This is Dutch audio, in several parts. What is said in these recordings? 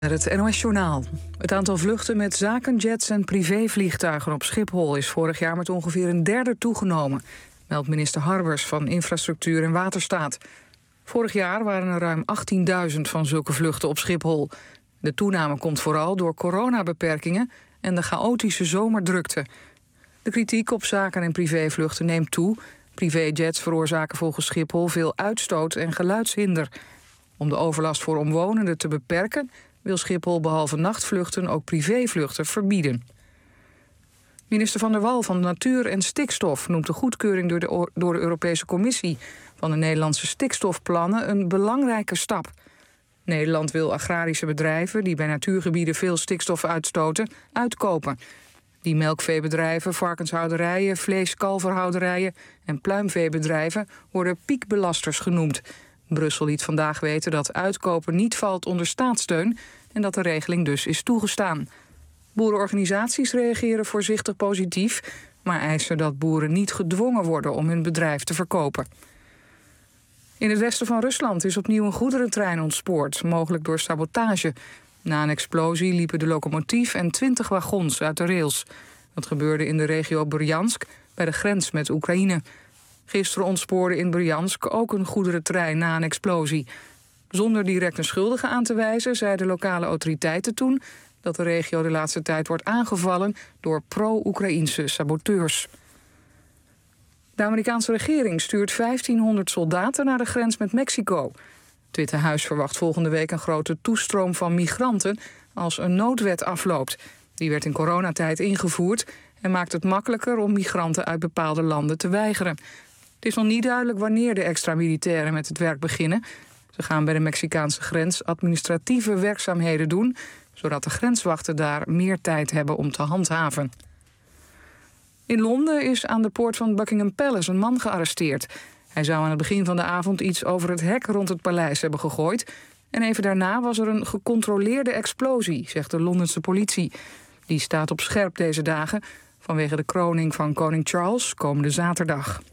Het NOS-journaal. Het aantal vluchten met zakenjets en privévliegtuigen op Schiphol is vorig jaar met ongeveer een derde toegenomen, meldt minister Harbers van Infrastructuur en Waterstaat. Vorig jaar waren er ruim 18.000 van zulke vluchten op Schiphol. De toename komt vooral door coronabeperkingen en de chaotische zomerdrukte. De kritiek op zaken- en privévluchten neemt toe. Privéjets veroorzaken volgens Schiphol veel uitstoot en geluidshinder. Om de overlast voor omwonenden te beperken wil Schiphol behalve nachtvluchten ook privévluchten verbieden. Minister Van der Wal van Natuur en Stikstof noemt de goedkeuring door de Europese Commissie van de Nederlandse stikstofplannen een belangrijke stap. Nederland wil agrarische bedrijven die bij natuurgebieden veel stikstof uitstoten, uitkopen. Die melkveebedrijven, varkenshouderijen, vleeskalverhouderijen en pluimveebedrijven worden piekbelasters genoemd. Brussel liet vandaag weten dat uitkopen niet valt onder staatssteun en dat de regeling dus is toegestaan. Boerenorganisaties reageren voorzichtig positief, maar eisen dat boeren niet gedwongen worden om hun bedrijf te verkopen. In het westen van Rusland is opnieuw een goederentrein ontspoord, mogelijk door sabotage. Na een explosie liepen de locomotief en 20 wagons uit de rails. Dat gebeurde in de regio Bryansk, bij de grens met Oekraïne. Gisteren ontspoorde in Bryansk ook een goederentrein na een explosie. Zonder direct een schuldige aan te wijzen, zeiden lokale autoriteiten toen dat de regio de laatste tijd wordt aangevallen door pro-Oekraïnse saboteurs. De Amerikaanse regering stuurt 1500 soldaten naar de grens met Mexico. Het Witte Huis verwacht volgende week een grote toestroom van migranten als een noodwet afloopt. Die werd in coronatijd ingevoerd en maakt het makkelijker om migranten uit bepaalde landen te weigeren. Het is nog niet duidelijk wanneer de extra militairen met het werk beginnen. Ze gaan bij de Mexicaanse grens administratieve werkzaamheden doen, zodat de grenswachten daar meer tijd hebben om te handhaven. In Londen is aan de poort van Buckingham Palace een man gearresteerd. Hij zou aan het begin van de avond iets over het hek rond het paleis hebben gegooid. En even daarna was er een gecontroleerde explosie, zegt de Londense politie. Die staat op scherp deze dagen vanwege de kroning van koning Charles komende zaterdag.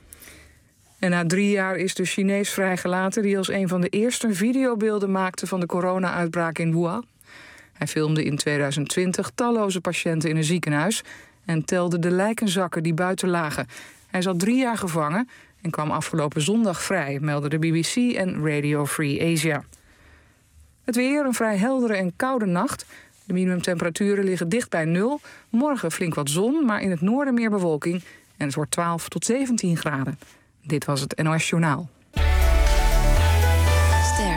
En na 3 jaar is de Chinees vrijgelaten die als een van de eerste videobeelden maakte van de corona-uitbraak in Wuhan. Hij filmde in 2020 talloze patiënten in een ziekenhuis en telde de lijkenzakken die buiten lagen. Hij zat 3 jaar gevangen en kwam afgelopen zondag vrij, melden de BBC en Radio Free Asia. Het weer, een vrij heldere en koude nacht. De minimumtemperaturen liggen dicht bij 0. Morgen flink wat zon, maar in het noorden meer bewolking. En het wordt 12 tot 17 graden. Dit was het NOS Journaal. Ster.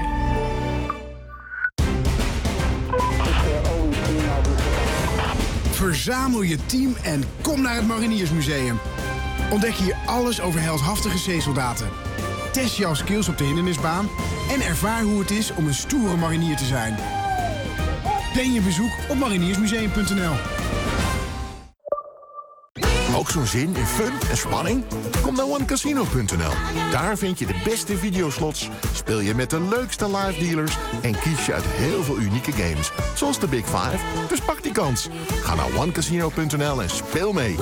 Verzamel je team en kom naar het Mariniersmuseum. Ontdek hier alles over heldhaftige zeesoldaten. Test jouw skills op de hindernisbaan en ervaar hoe het is om een stoere marinier te zijn. Plan je bezoek op mariniersmuseum.nl. Ook zo'n zin in fun en spanning? Kom naar OneCasino.nl. Daar vind je de beste videoslots, speel je met de leukste live dealers en kies je uit heel veel unieke games. Zoals de Big Five, dus pak die kans. Ga naar OneCasino.nl en speel mee.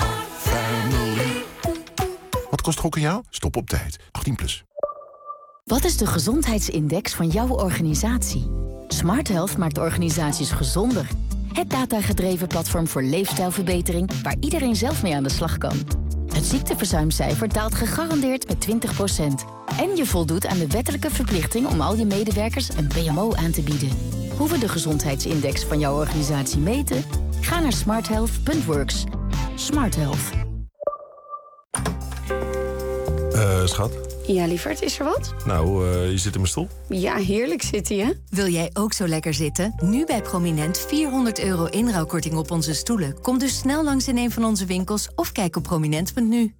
Wat kost gokken jou? Stop op tijd. 18+. Wat is de gezondheidsindex van jouw organisatie? Smart Health maakt organisaties gezonder. Het datagedreven platform voor leefstijlverbetering waar iedereen zelf mee aan de slag kan. Het ziekteverzuimcijfer daalt gegarandeerd met 20%. En je voldoet aan de wettelijke verplichting om al je medewerkers een PMO aan te bieden. Hoe we de gezondheidsindex van jouw organisatie meten? Ga naar smarthealth.works. Smart Health. Schat? Ja, lieverd, is er wat? Nou, je zit in mijn stoel. Ja, heerlijk zitten, hè? Wil jij ook zo lekker zitten? Nu bij Prominent €400 inruilkorting op onze stoelen. Kom dus snel langs in een van onze winkels of kijk op prominent.nu.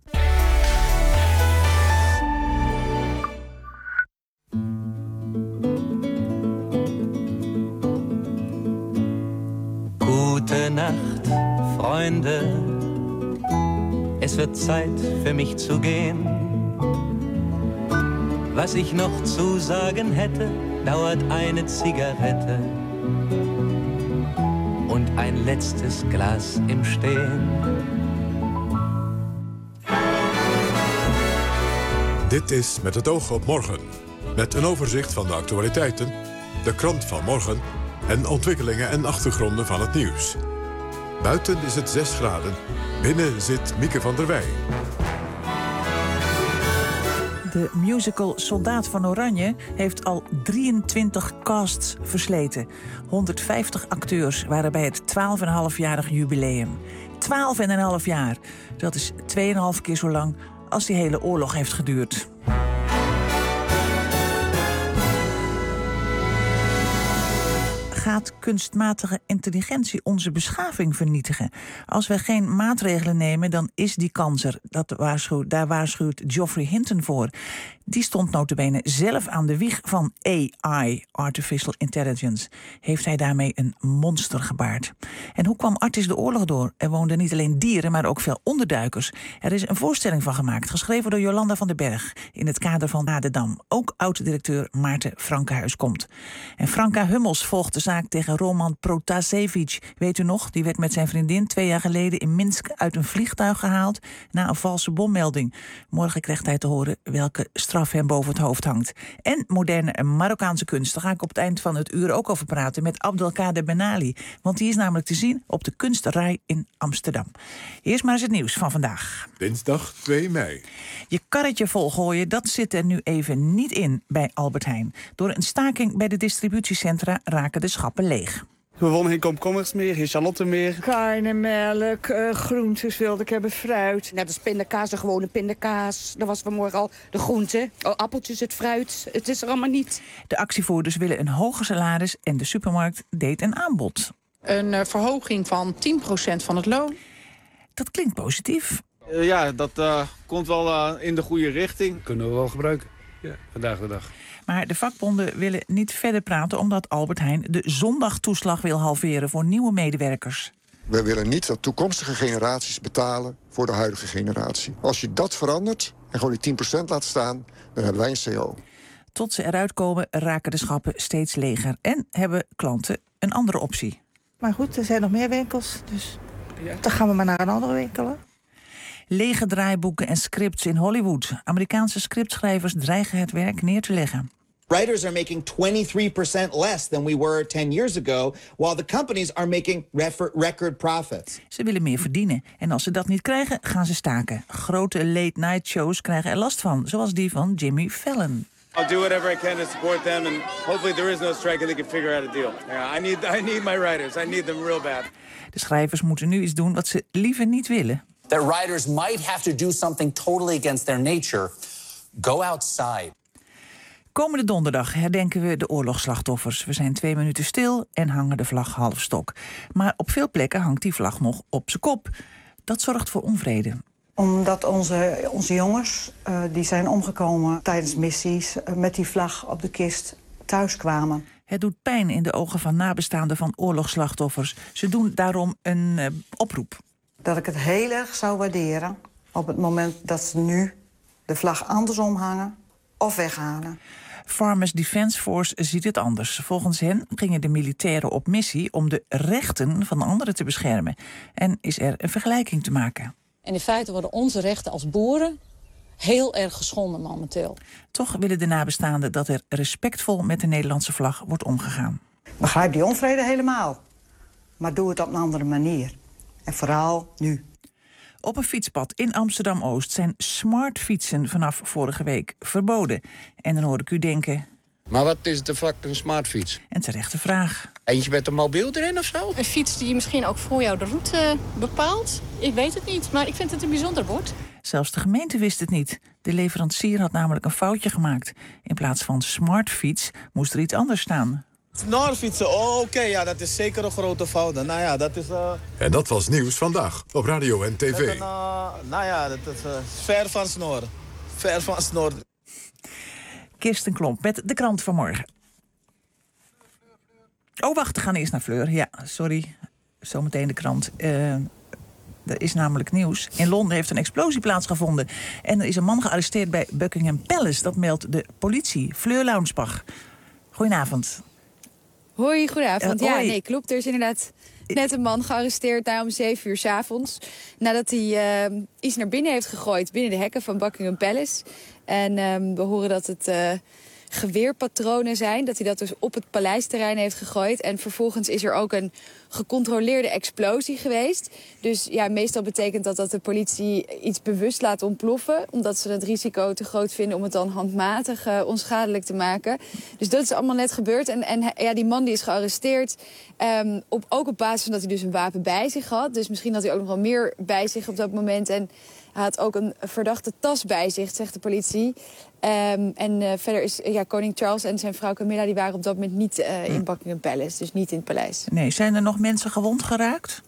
Gute Nacht, Freunde. Es wird Zeit für mich zu gehen. Was ich noch zu sagen hätte, dauert eine Zigarette und ein letztes Glas im Stehen. Dit is Met het oog op morgen. Met een overzicht van de actualiteiten, de krant van morgen en ontwikkelingen en achtergronden van het nieuws. Buiten is het 6 graden. Binnen zit Mieke van der Wij. De musical Soldaat van Oranje heeft al 23 casts versleten. 150 acteurs waren bij het 12,5-jarig jubileum. 12,5 jaar. Dat is 2,5 keer zo lang als die hele oorlog heeft geduurd. Gaat kunstmatige intelligentie onze beschaving vernietigen? Als we geen maatregelen nemen, dan is die kans er. Daar waarschuwt Geoffrey Hinton voor. Die stond nota bene zelf aan de wieg van AI, Artificial Intelligence. Heeft hij daarmee een monster gebaard? En hoe kwam Artis de oorlog door? Er woonden niet alleen dieren, maar ook veel onderduikers. Er is een voorstelling van gemaakt, geschreven door Jolanda van den Berg, in het kader van Nadedam. Ook oud-directeur Maarten Frankenhuis komt. En Franka Hummels volgt de zaak tegen Roman Protasevich. Weet u nog, die werd met zijn vriendin 2 jaar geleden in Minsk uit een vliegtuig gehaald na een valse bommelding. Morgen krijgt hij te horen welke straf hem boven het hoofd hangt. En moderne Marokkaanse kunst. Daar ga ik op het eind van het uur ook over praten met Abdelkader Benali. Want die is namelijk te zien op de Kunstrij in Amsterdam. Eerst maar eens het nieuws van vandaag. Dinsdag 2 mei. Je karretje volgooien, dat zit er nu even niet in bij Albert Heijn. Door een staking bij de distributiecentra raken de schappen leeg. We wonnen geen komkommers meer, geen shalotten meer. Karne, melk, groentes wilde ik hebben, fruit. Net als pindakaas, de gewone pindakaas. Dat was vanmorgen al de groente. Appeltjes, het fruit. Het is er allemaal niet. De actievoerders willen een hoger salaris en de supermarkt deed een aanbod. Een verhoging van 10% van het loon. Dat klinkt positief. Ja, dat komt wel in de goede richting. Kunnen we wel gebruiken, ja, vandaag de dag. Maar de vakbonden willen niet verder praten omdat Albert Heijn de zondagtoeslag wil halveren voor nieuwe medewerkers. We willen niet dat toekomstige generaties betalen voor de huidige generatie. Als je dat verandert en gewoon die 10% laat staan, dan hebben wij een CO. Tot ze eruit komen raken de schappen steeds leger en hebben klanten een andere optie. Maar goed, er zijn nog meer winkels, dus dan gaan we maar naar een andere winkel. Lege draaiboeken en scripts in Hollywood. Amerikaanse scriptschrijvers dreigen het werk neer te leggen. Writers are making 23% less than we were 10 years ago, while the companies are making record profits. Ze willen meer verdienen en als ze dat niet krijgen, gaan ze staken. Grote late-night shows krijgen er last van, zoals die van Jimmy Fallon. I'll do whatever I can to support them and hopefully there is no strike and they can figure out a deal. Yeah, I need my writers. I need them real bad. De schrijvers moeten nu iets doen wat ze liever niet willen. That writers might have to do something totally against their nature. Go outside. Komende donderdag herdenken we de oorlogsslachtoffers. We zijn 2 minuten stil en hangen de vlag halfstok. Maar op veel plekken hangt die vlag nog op zijn kop. Dat zorgt voor onvrede. Omdat onze jongens, die zijn omgekomen tijdens missies, met die vlag op de kist thuis kwamen. Het doet pijn in de ogen van nabestaanden van oorlogsslachtoffers. Ze doen daarom een oproep. Dat ik het heel erg zou waarderen op het moment dat ze nu de vlag andersom hangen of weghalen. Farmers Defence Force ziet het anders. Volgens hen gingen de militairen op missie om de rechten van anderen te beschermen. En is er een vergelijking te maken. En in feite worden onze rechten als boeren heel erg geschonden momenteel. Toch willen de nabestaanden dat er respectvol met de Nederlandse vlag wordt omgegaan. Begrijp die onvrede helemaal. Maar doe het op een andere manier. En vooral nu. Op een fietspad in Amsterdam-Oost zijn smartfietsen vanaf vorige week verboden. En dan hoor ik u denken... Maar wat is de fuck een smartfiets? En terechte vraag. Eentje met een mobiel erin of zo? Een fiets die misschien ook voor jou de route bepaalt? Ik weet het niet, maar ik vind het een bijzonder woord. Zelfs de gemeente wist het niet. De leverancier had namelijk een foutje gemaakt. In plaats van smartfiets moest er iets anders staan. Snorfietsen, oké, ja, dat is zeker een grote fout. Nou ja, dat is... En dat was Nieuws Vandaag op radio en tv. Dat is ver van snoren. Ver van snoren. Kirsten Klomp met de krant van morgen. Oh, wacht, we gaan eerst naar Fleur. Ja, sorry. Zometeen de krant. Er is namelijk nieuws. In Londen heeft een explosie plaatsgevonden. En er is een man gearresteerd bij Buckingham Palace. Dat meldt de politie. Fleur Launsbach. Goedenavond. Hoi, goedenavond. Hoi. Ja, nee, klopt. Er is inderdaad net een man gearresteerd daar om 7 uur 's avonds. Nadat hij iets naar binnen heeft gegooid binnen de hekken van Buckingham Palace. En we horen dat het geweerpatronen zijn. Dat hij dat dus op het paleisterrein heeft gegooid. En vervolgens is er ook een gecontroleerde explosie geweest. Dus ja, meestal betekent dat de politie iets bewust laat ontploffen. Omdat ze het risico te groot vinden om het dan handmatig onschadelijk te maken. Dus dat is allemaal net gebeurd. En die man die is gearresteerd. Ook op basis van dat hij dus een wapen bij zich had. Dus misschien had hij ook nog wel meer bij zich op dat moment. En hij had ook een verdachte tas bij zich, zegt de politie. Verder is koning Charles en zijn vrouw Camilla... die waren op dat moment niet in Buckingham Palace. Dus niet in het paleis. Nee, zijn er nog mensen gewond geraakt?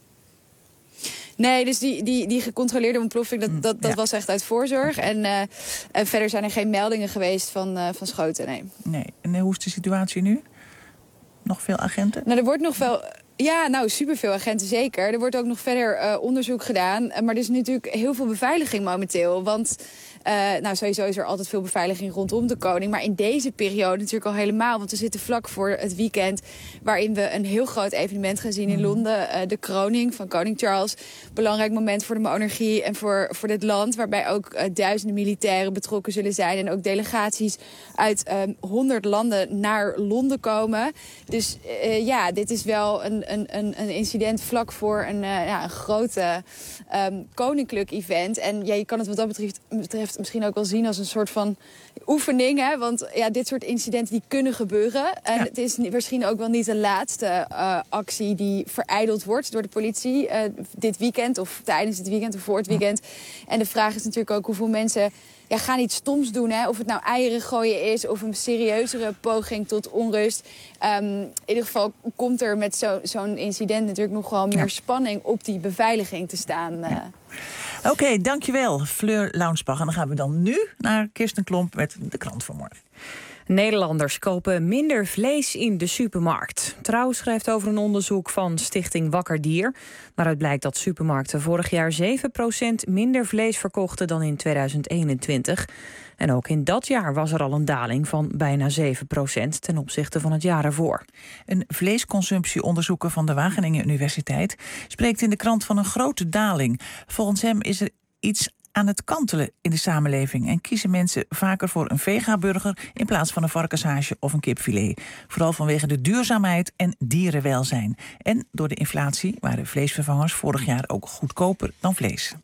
Nee, dus die gecontroleerde ontploffing, dat was echt uit voorzorg. En verder zijn er geen meldingen geweest van schoten, nee. En hoe is de situatie nu? Nog veel agenten? Nou, er wordt nog wel... Ja, superveel agenten zeker. Er wordt ook nog verder onderzoek gedaan. Maar er is natuurlijk heel veel beveiliging momenteel. Want sowieso is er altijd veel beveiliging rondom de koning. Maar in deze periode natuurlijk al helemaal. Want we zitten vlak voor het weekend... waarin we een heel groot evenement gaan zien in Londen. De kroning van koning Charles. Belangrijk moment voor de monarchie en voor dit land. Waarbij ook duizenden militairen betrokken zullen zijn. En ook delegaties uit 100 landen naar Londen komen. Dus dit is wel een incident vlak voor een grote koninklijk event. En je kan het wat dat betreft misschien ook wel zien als een soort van oefening. Hè? Want dit soort incidenten die kunnen gebeuren. En het is misschien ook wel niet de laatste actie die verijdeld wordt door de politie dit weekend of tijdens het weekend of voor het weekend. En de vraag is natuurlijk ook hoeveel mensen gaan iets stoms doen. Hè? Of het nou eieren gooien is of een serieuzere poging tot onrust. In ieder geval komt er met zo'n incident natuurlijk nog wel meer spanning op die beveiliging te staan. Oké, dankjewel Fleur Launsbach. En dan gaan we dan nu naar Kirsten Klomp met de krant van morgen. Nederlanders kopen minder vlees in de supermarkt. Trouw schrijft over een onderzoek van Stichting Wakker Dier. Waaruit blijkt dat supermarkten vorig jaar 7% minder vlees verkochten dan in 2021. En ook in dat jaar was er al een daling van bijna 7% ten opzichte van het jaar ervoor. Een vleesconsumptieonderzoeker van de Wageningen Universiteit spreekt in de krant van een grote daling. Volgens hem is er iets aan het kantelen in de samenleving en kiezen mensen vaker voor een vegaburger in plaats van een varkenshaasje of een kipfilet. Vooral vanwege de duurzaamheid en dierenwelzijn. En door de inflatie waren vleesvervangers vorig jaar ook goedkoper dan vlees.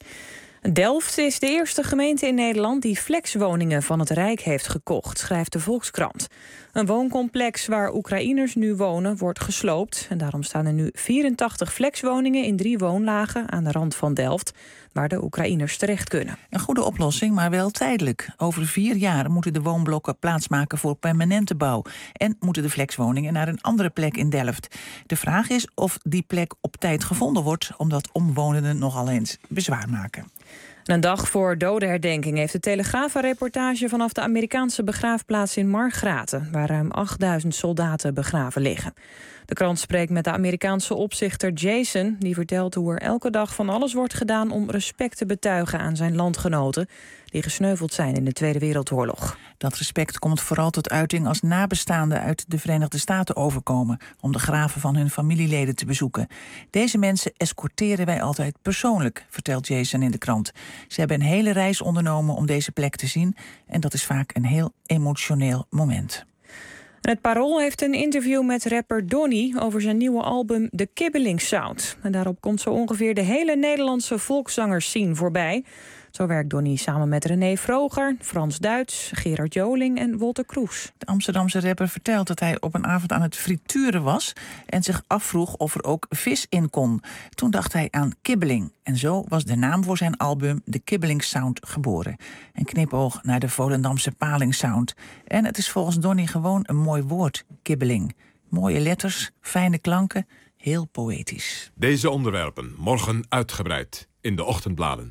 Delft is de eerste gemeente in Nederland die flexwoningen van het Rijk heeft gekocht, schrijft de Volkskrant. Een wooncomplex waar Oekraïners nu wonen wordt gesloopt. En daarom staan er nu 84 flexwoningen in 3 woonlagen aan de rand van Delft, waar de Oekraïners terecht kunnen. Een goede oplossing, maar wel tijdelijk. Over 4 jaar moeten de woonblokken plaatsmaken voor permanente bouw. En moeten de flexwoningen naar een andere plek in Delft. De vraag is of die plek op tijd gevonden wordt, omdat omwonenden nogal eens bezwaar maken. Een dag voor dodenherdenking heeft de Telegraaf een reportage vanaf de Amerikaanse begraafplaats in Margraten, waar ruim 8000 soldaten begraven liggen. De krant spreekt met de Amerikaanse opzichter Jason, die vertelt hoe er elke dag van alles wordt gedaan om respect te betuigen aan zijn landgenoten die gesneuveld zijn in de Tweede Wereldoorlog. Dat respect komt vooral tot uiting als nabestaanden uit de Verenigde Staten overkomen om de graven van hun familieleden te bezoeken. Deze mensen escorteren wij altijd persoonlijk, vertelt Jason in de krant. Ze hebben een hele reis ondernomen om deze plek te zien en dat is vaak een heel emotioneel moment. Het Parool heeft een interview met rapper Donny over zijn nieuwe album The Kibbeling Sound. En daarop komt zo ongeveer de hele Nederlandse volkszangerscene voorbij. Zo werkt Donny samen met René Vroger, Frans Duits, Gerard Joling en Wolter Kroes. De Amsterdamse rapper vertelt dat hij op een avond aan het frituren was en zich afvroeg of er ook vis in kon. Toen dacht hij aan kibbeling. En zo was de naam voor zijn album The Kibbeling Sound geboren. Een knipoog naar de Volendamse palingsound. En het is volgens Donny gewoon een mooi woord, kibbeling. Mooie letters, fijne klanken, heel poëtisch. Deze onderwerpen morgen uitgebreid in de ochtendbladen.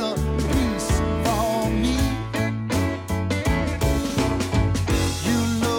You know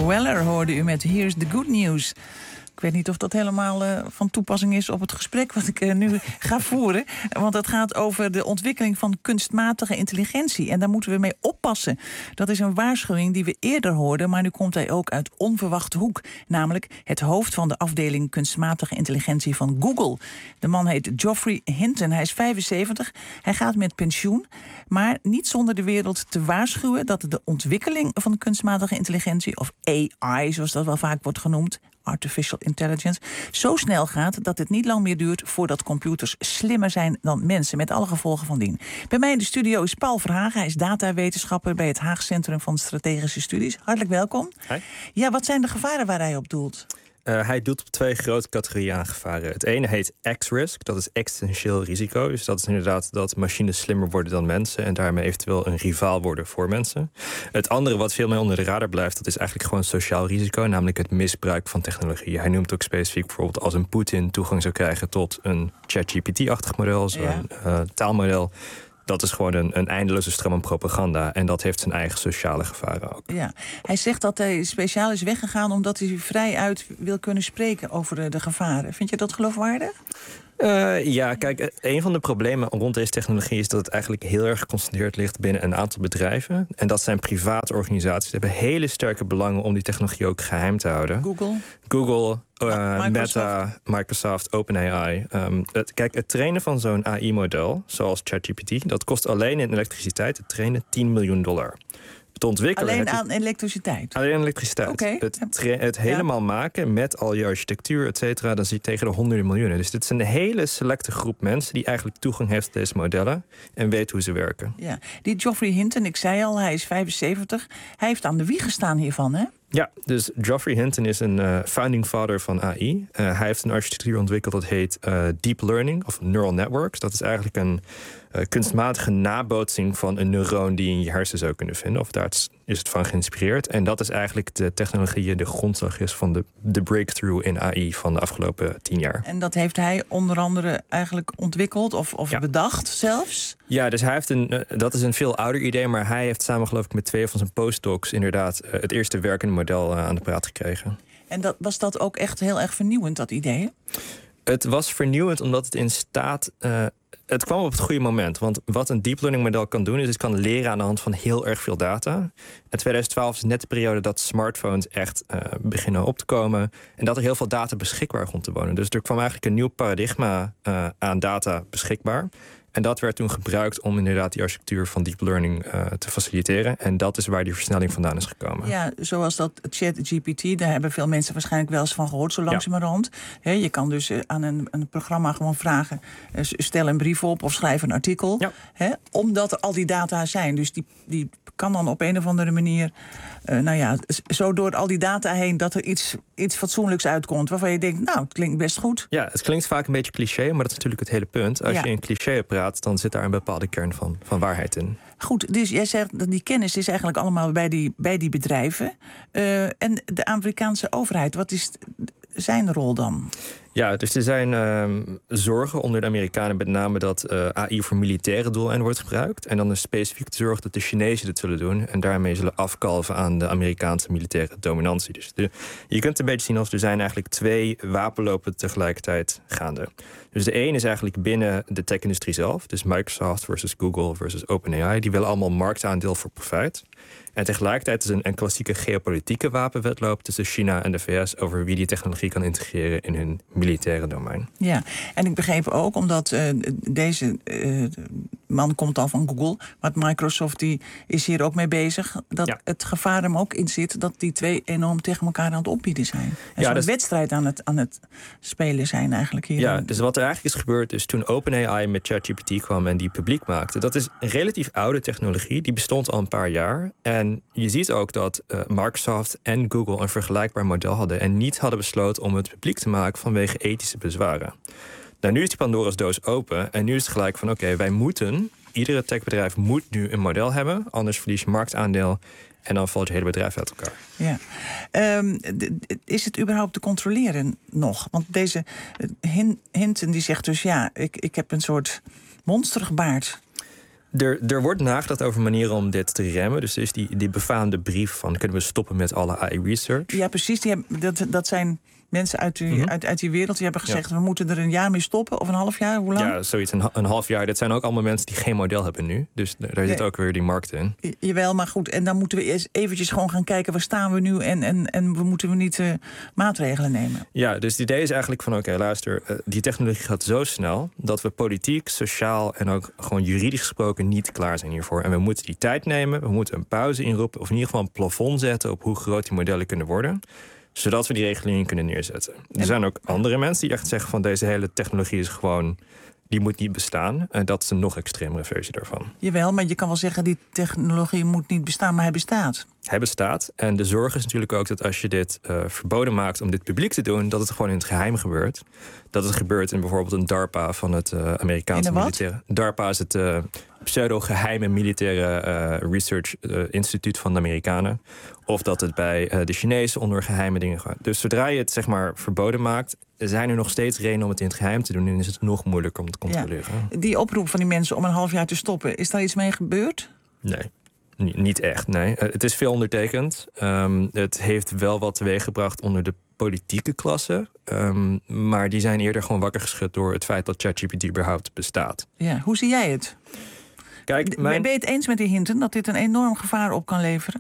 Weller hoorde u met Here's the Good News. Ik weet niet of dat helemaal van toepassing is op het gesprek wat ik nu ga voeren. Want het gaat over de ontwikkeling van kunstmatige intelligentie. En daar moeten we mee oppassen. Dat is een waarschuwing die we eerder hoorden, maar nu komt hij ook uit onverwachte hoek. Namelijk het hoofd van de afdeling kunstmatige intelligentie van Google. De man heet Geoffrey Hinton. Hij is 75. Hij gaat met pensioen. Maar niet zonder de wereld te waarschuwen dat de ontwikkeling van kunstmatige intelligentie, of AI zoals dat wel vaak wordt genoemd, Artificial Intelligence, zo snel gaat dat het niet lang meer duurt voordat computers slimmer zijn dan mensen, met alle gevolgen van dien. Bij mij in de studio is Paul Verhagen. Hij is datawetenschapper bij het Haag Centrum van Strategische Studies. Hartelijk welkom. Hi. Ja, wat zijn de gevaren waar hij op doelt? Hij doet op 2 grote categorieën aan gevaren. Het ene heet X-risk, dat is existentieel risico. Dus dat is inderdaad dat machines slimmer worden dan mensen en daarmee eventueel een rivaal worden voor mensen. Het andere wat veel meer onder de radar blijft, dat is eigenlijk gewoon sociaal risico, namelijk het misbruik van technologie. Hij noemt ook specifiek bijvoorbeeld als een Poetin toegang zou krijgen tot een ChatGPT-achtig model, zo'n taalmodel. Dat is gewoon een eindeloze stroom aan propaganda. En dat heeft zijn eigen sociale gevaren ook. Ja. Hij zegt dat hij speciaal is weggegaan omdat hij vrij uit wil kunnen spreken over de gevaren. Vind je dat geloofwaardig? Ja, kijk, een van de problemen rond deze technologie is dat het eigenlijk heel erg geconcentreerd ligt binnen een aantal bedrijven. En dat zijn private organisaties. Die hebben hele sterke belangen om die technologie ook geheim te houden. Google, Meta, Microsoft, OpenAI. Kijk, het trainen van zo'n AI-model, zoals ChatGPT, dat kost alleen in elektriciteit, het trainen $10 miljoen. Het ontwikkelen, alleen aan elektriciteit? Alleen aan elektriciteit. Okay. Het helemaal maken met al je architectuur, et cetera, dan zit je tegen de honderden miljoenen. Dus dit is een hele selecte groep mensen die eigenlijk toegang heeft tot deze modellen en weet hoe ze werken. Ja. Die Geoffrey Hinton, ik zei al, hij is 75. Hij heeft aan de wieg gestaan hiervan, hè? Ja, dus Geoffrey Hinton is een founding father van AI. Hij heeft een architectuur ontwikkeld dat heet deep learning of neural networks. Dat is eigenlijk een kunstmatige nabootsing van een neuron die je in je hersenen zou kunnen vinden. Of daar is het van geïnspireerd. En dat is eigenlijk de technologie, de grondslag is van de breakthrough in AI van de afgelopen 10 jaar. En dat heeft hij onder andere eigenlijk ontwikkeld of bedacht zelfs? Ja, dus hij heeft dat is een veel ouder idee, maar hij heeft samen geloof ik met 2 van zijn postdocs inderdaad het eerste werkende model aan de praat gekregen. En was dat ook echt heel erg vernieuwend, dat idee? Het was vernieuwend omdat het in staat... het kwam op het goede moment. Want wat een deep learning model kan doen, is het kan leren aan de hand van heel erg veel data. En 2012 is net de periode dat smartphones echt beginnen op te komen. En dat er heel veel data beschikbaar komt te wonen. Dus er kwam eigenlijk een nieuw paradigma aan data beschikbaar. En dat werd toen gebruikt om inderdaad die architectuur van deep learning te faciliteren. En dat is waar die versnelling vandaan is gekomen. Ja, zoals dat ChatGPT, daar hebben veel mensen waarschijnlijk wel eens van gehoord, zo langzamerhand. Ja. Je kan dus aan een programma gewoon vragen, stel een brief op of schrijf een artikel. Ja. Omdat er al die data zijn. Dus die kan dan op een of andere manier, zo door al die data heen dat er iets fatsoenlijks uitkomt. Waarvan je denkt, nou, het klinkt best goed. Ja, het klinkt vaak een beetje cliché, maar dat is natuurlijk het hele punt. Als je een cliché praat, dan zit daar een bepaalde kern van waarheid in. Goed, dus jij zegt dat die kennis is eigenlijk allemaal bij die bedrijven. En de Amerikaanse overheid, wat is zijn rol dan? Ja, dus er zijn zorgen onder de Amerikanen met name dat AI voor militaire doeleinden wordt gebruikt. En dan is specifiek de zorg dat de Chinezen dit zullen doen en daarmee zullen afkalven aan de Amerikaanse militaire dominantie. Dus je kunt het een beetje zien als er zijn eigenlijk 2 wapenlopen tegelijkertijd gaande. Dus de een is eigenlijk binnen de tech-industrie zelf. Dus Microsoft versus Google versus OpenAI. Die willen allemaal marktaandeel voor profijt. En tegelijkertijd is een klassieke geopolitieke wapenwedloop tussen China en de VS over wie die technologie kan integreren in hun militaire domein. Ja, en ik begreep ook, omdat deze man komt dan van Google, maar Microsoft die is hier ook mee bezig, dat het gevaar hem ook in zit dat die 2 enorm tegen elkaar aan het opbieden zijn. En zo'n wedstrijd aan het spelen zijn eigenlijk hier. Ja, dus wat er eigenlijk is gebeurd is toen OpenAI met ChatGPT kwam en die publiek maakte. Dat is een relatief oude technologie, die bestond al een paar jaar. En je ziet ook dat Microsoft en Google een vergelijkbaar model hadden en niet hadden besloten om het publiek te maken vanwege ethische bezwaren. Nou, nu is die Pandora's doos open en nu is het gelijk van iedere techbedrijf moet nu een model hebben, anders verlies je marktaandeel en dan valt je hele bedrijf uit elkaar. Ja. Is het überhaupt te controleren nog? Want deze Hinton die zegt dus ik heb een soort monster gebaard. Er wordt nagedacht over manieren om dit te remmen. Dus er is die befaamde brief van... kunnen we stoppen met alle AI-research? Ja, precies. Dat zijn mensen uit die wereld die hebben gezegd... we moeten er een jaar mee stoppen, of een half jaar, hoe lang? Ja, zoiets, een half jaar. Dit zijn ook allemaal mensen die geen model hebben nu. Dus daar zit ook weer die markt in. Jawel, maar goed. En dan moeten we eerst eventjes gewoon gaan kijken... waar staan we nu en we moeten niet maatregelen nemen. Ja, dus het idee is eigenlijk van... oké, luister, die technologie gaat zo snel... dat we politiek, sociaal en ook gewoon juridisch gesproken... niet klaar zijn hiervoor. En we moeten die tijd nemen, we moeten een pauze inroepen... of in ieder geval een plafond zetten op hoe groot die modellen kunnen worden... zodat we die regelingen kunnen neerzetten. Er zijn ook andere mensen die echt zeggen van... deze hele technologie is gewoon... die moet niet bestaan. En dat is een nog extremere versie daarvan. Jawel, maar je kan wel zeggen... die technologie moet niet bestaan, maar hij bestaat. Hij bestaat. En de zorg is natuurlijk ook dat als je dit verboden maakt... om dit publiek te doen, dat het gewoon in het geheim gebeurt. Dat het gebeurt in bijvoorbeeld een DARPA van het Amerikaanse militaire... DARPA is het pseudo-geheime militaire research instituut van de Amerikanen. Of dat het bij de Chinezen onder geheime dingen gaat. Dus zodra je het zeg maar verboden maakt... zijn er nog steeds redenen om het in het geheim te doen... en is het nog moeilijker om te controleren. Ja. Die oproep van die mensen om een half jaar te stoppen... is daar iets mee gebeurd? Nee. Niet echt, nee. Het is veel ondertekend. Het heeft wel wat teweeggebracht onder de politieke klasse. Maar die zijn eerder gewoon wakker geschud door het feit dat ChatGPT überhaupt bestaat. Ja, hoe zie jij het? Kijk, Ben je het eens met de Hinton dat dit een enorm gevaar op kan leveren?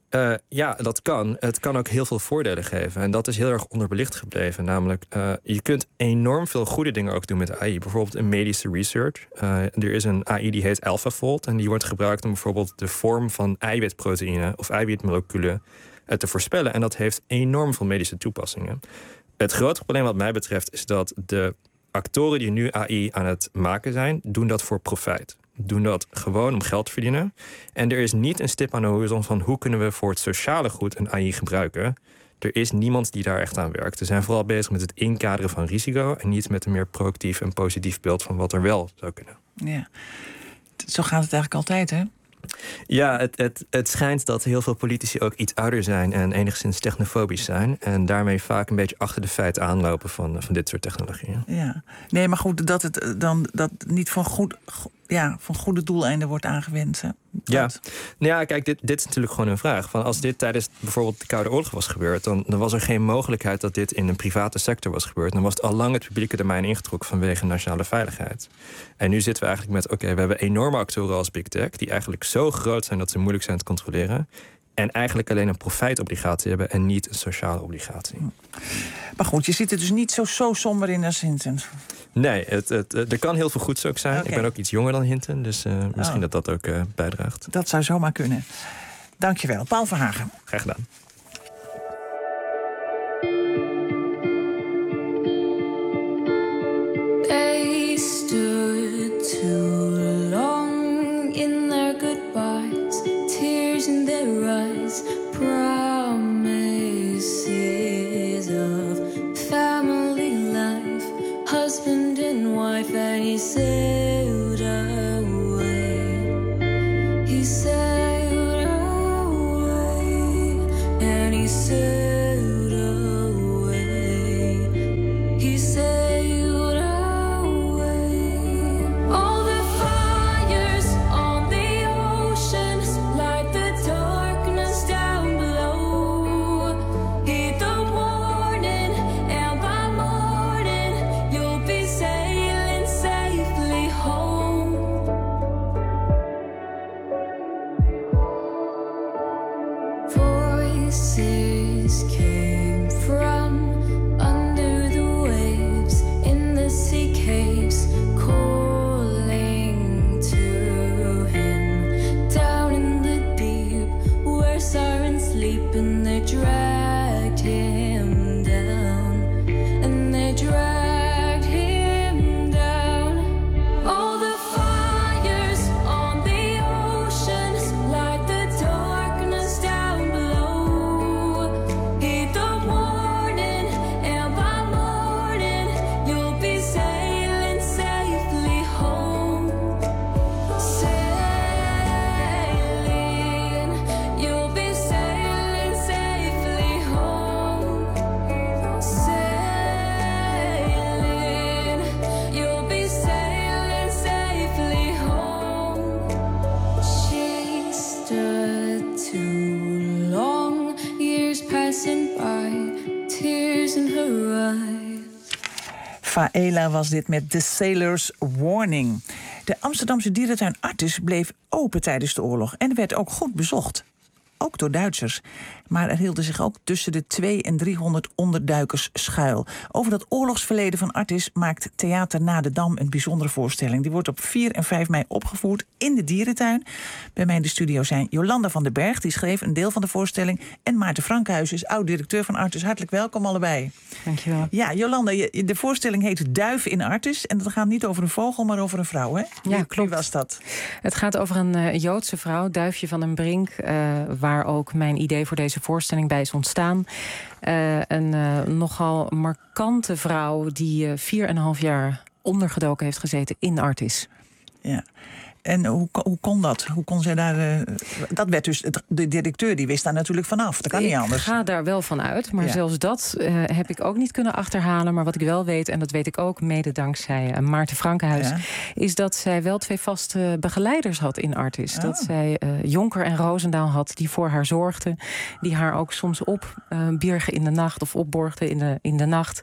Ja, dat kan. Het kan ook heel veel voordelen geven. En dat is heel erg onderbelicht gebleven. Namelijk, je kunt enorm veel goede dingen ook doen met AI. Bijvoorbeeld in medische research. Er is een AI die heet AlphaFold. En die wordt gebruikt om bijvoorbeeld de vorm van eiwitproteïnen... of eiwitmoleculen te voorspellen. En dat heeft enorm veel medische toepassingen. Het grote probleem wat mij betreft is dat de actoren die nu AI aan het maken zijn... doen dat voor profijt. Doen dat gewoon om geld te verdienen. En er is niet een stip aan de horizon van... hoe kunnen we voor het sociale goed een AI gebruiken. Er is niemand die daar echt aan werkt. Ze zijn vooral bezig met het inkaderen van risico... en niet met een meer proactief en positief beeld van wat er wel zou kunnen. Ja, zo gaat het eigenlijk altijd, hè? Ja, het schijnt dat heel veel politici ook iets ouder zijn... en enigszins technofobisch zijn. En daarmee vaak een beetje achter de feiten aanlopen van dit soort technologieën. Ja, nee, maar goed, dat het dan dat niet van goede doeleinden wordt aangewend. Hè? Ja, kijk, dit is natuurlijk gewoon een vraag. Van als dit tijdens bijvoorbeeld de Koude Oorlog was gebeurd... dan was er geen mogelijkheid dat dit in een private sector was gebeurd. Dan was het al lang het publieke domein ingetrokken vanwege nationale veiligheid. En nu zitten we eigenlijk met, we hebben enorme actoren als Big Tech... die eigenlijk zo groot zijn dat ze moeilijk zijn te controleren... en eigenlijk alleen een profijtobligatie hebben... en niet een sociale obligatie. Maar goed, je zit er dus niet zo somber in als Hinton. Nee, er kan heel veel goeds ook zijn. Okay. Ik ben ook iets jonger dan Hinton, dus misschien dat ook bijdraagt. Dat zou zomaar kunnen. Dankjewel. Paul Verhagen. Graag gedaan. They stood too long in their goodbyes, tears in their eyes, promises of family life, husband and wife, and he sailed away. He sailed away, and he sailed away. He sailed away. All the fires on the ocean, like the darkness down below. Heed the warning, and by morning you'll be sailing safely home. Voices came from under the waves in the sea caves, calling to him down in the deep where sirens sleep, and they dragged him down, and they dragged him down. All the fires on the oceans, like the darkness down below. Heed the warning, and by morning you'll be sailing safely home. Sailing, you'll be sailing safely home. Faela was dit met The Sailor's Warning. De Amsterdamse dierentuin Artis bleef open tijdens de oorlog en werd ook goed bezocht. Ook door Duitsers. Maar er hielden zich ook tussen de 200 en 300 onderduikers schuil. Over dat oorlogsverleden van Artis maakt Theater Na de Dam een bijzondere voorstelling. Die wordt op 4 en 5 mei opgevoerd in de dierentuin. Bij mij in de studio zijn Jolanda van den Berg, die schreef een deel van de voorstelling, en Maarten Frankhuis is oud-directeur van Artis. Hartelijk welkom allebei. Dankjewel. Ja, Jolanda, de voorstelling heet Duif in Artis. En dat gaat niet over een vogel, maar over een vrouw, hè? Ja, klopt. Wie was dat? Het gaat over een Joodse vrouw, Duifje van den Brink, waar ook mijn idee voor deze voorstelling bij is ontstaan. Een nogal markante vrouw die 4,5 jaar ondergedoken heeft gezeten in Artis. Ja. En hoe kon dat? Hoe kon zij daar... dat werd dus... De directeur die wist daar natuurlijk vanaf. Dat kan niet anders. Ik ga daar wel van uit. Maar zelfs dat heb ik ook niet kunnen achterhalen. Maar wat ik wel weet, en dat weet ik ook mede dankzij Maarten Frankhuis, is dat zij wel 2 vaste begeleiders had in Artis. Dat zij Jonker en Roosendaal had die voor haar zorgden. Die haar ook soms opbiergen in de nacht of opborgden in de nacht.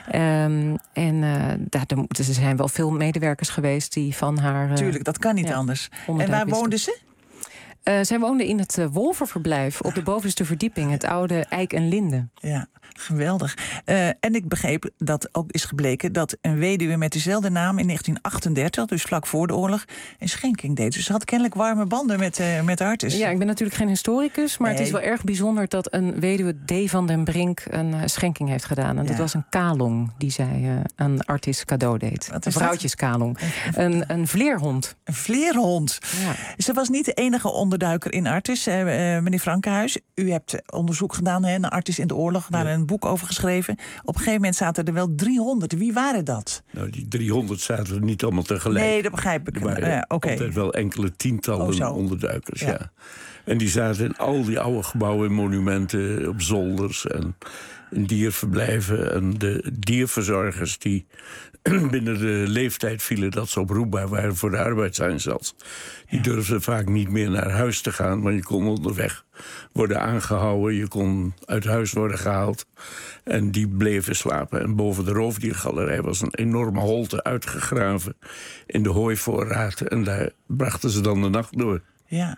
Er zijn wel veel medewerkers geweest die van haar... Tuurlijk, dat kan niet anders. En waar woonde ze? Zij woonde in het wolvenverblijf op de bovenste verdieping. Het oude Eik en Linde. Ja, geweldig. En ik begreep dat ook is gebleken dat een weduwe met dezelfde naam in 1938, dus vlak voor de oorlog, een schenking deed. Dus ze had kennelijk warme banden met Artis. Ja, ik ben natuurlijk geen historicus, maar het is wel erg bijzonder dat een weduwe D. van den Brink een schenking heeft gedaan. En dat was een kalong die zij aan Artis cadeau deed. Een vrouwtjeskalong. Een vleerhond. Een vleerhond. Ja. Ze was niet de enige onderduiker in Artis, meneer Frankhuis. U hebt onderzoek gedaan naar Artis in de oorlog, daar een boek over geschreven. Op een gegeven moment zaten er wel 300. Wie waren dat? Nou, die 300 zaten er niet allemaal tegelijk. Nee, dat begrijp ik. Er waren altijd wel enkele tientallen onderduikers. Ja. En die zaten in al die oude gebouwen en monumenten, op zolders en in dierverblijven. En de dierverzorgers die binnen de leeftijd vielen dat ze oproepbaar waren voor de arbeidseinsatz. Die durfden vaak niet meer naar huis te gaan, want je kon onderweg worden aangehouden. Je kon uit huis worden gehaald. En die bleven slapen. En boven de roofdiergalerij was een enorme holte uitgegraven in de hooivoorraad. En daar brachten ze dan de nacht door. Ja,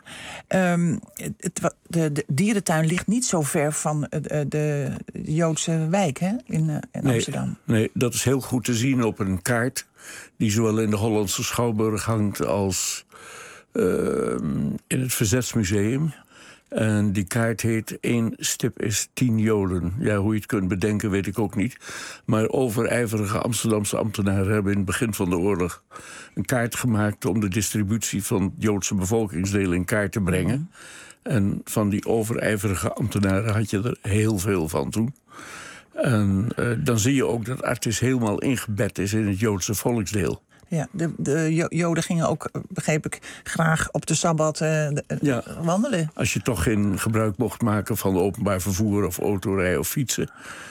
de dierentuin ligt niet zo ver van de Joodse wijk, hè? In Amsterdam. Nee, dat is heel goed te zien op een kaart die zowel in de Hollandse Schouwburg hangt als in het Verzetsmuseum. En die kaart heet 1 stip is 10 Joden. Ja, hoe je het kunt bedenken weet ik ook niet. Maar overijverige Amsterdamse ambtenaren hebben in het begin van de oorlog een kaart gemaakt om de distributie van het Joodse bevolkingsdeel in kaart te brengen. En van die overijverige ambtenaren had je er heel veel van toen. En dan zie je ook dat Artis helemaal ingebed is in het Joodse volksdeel. Ja, de Joden gingen ook, begreep ik, graag op de Sabbat wandelen. Als je toch geen gebruik mocht maken van openbaar vervoer of autorijden of fietsen,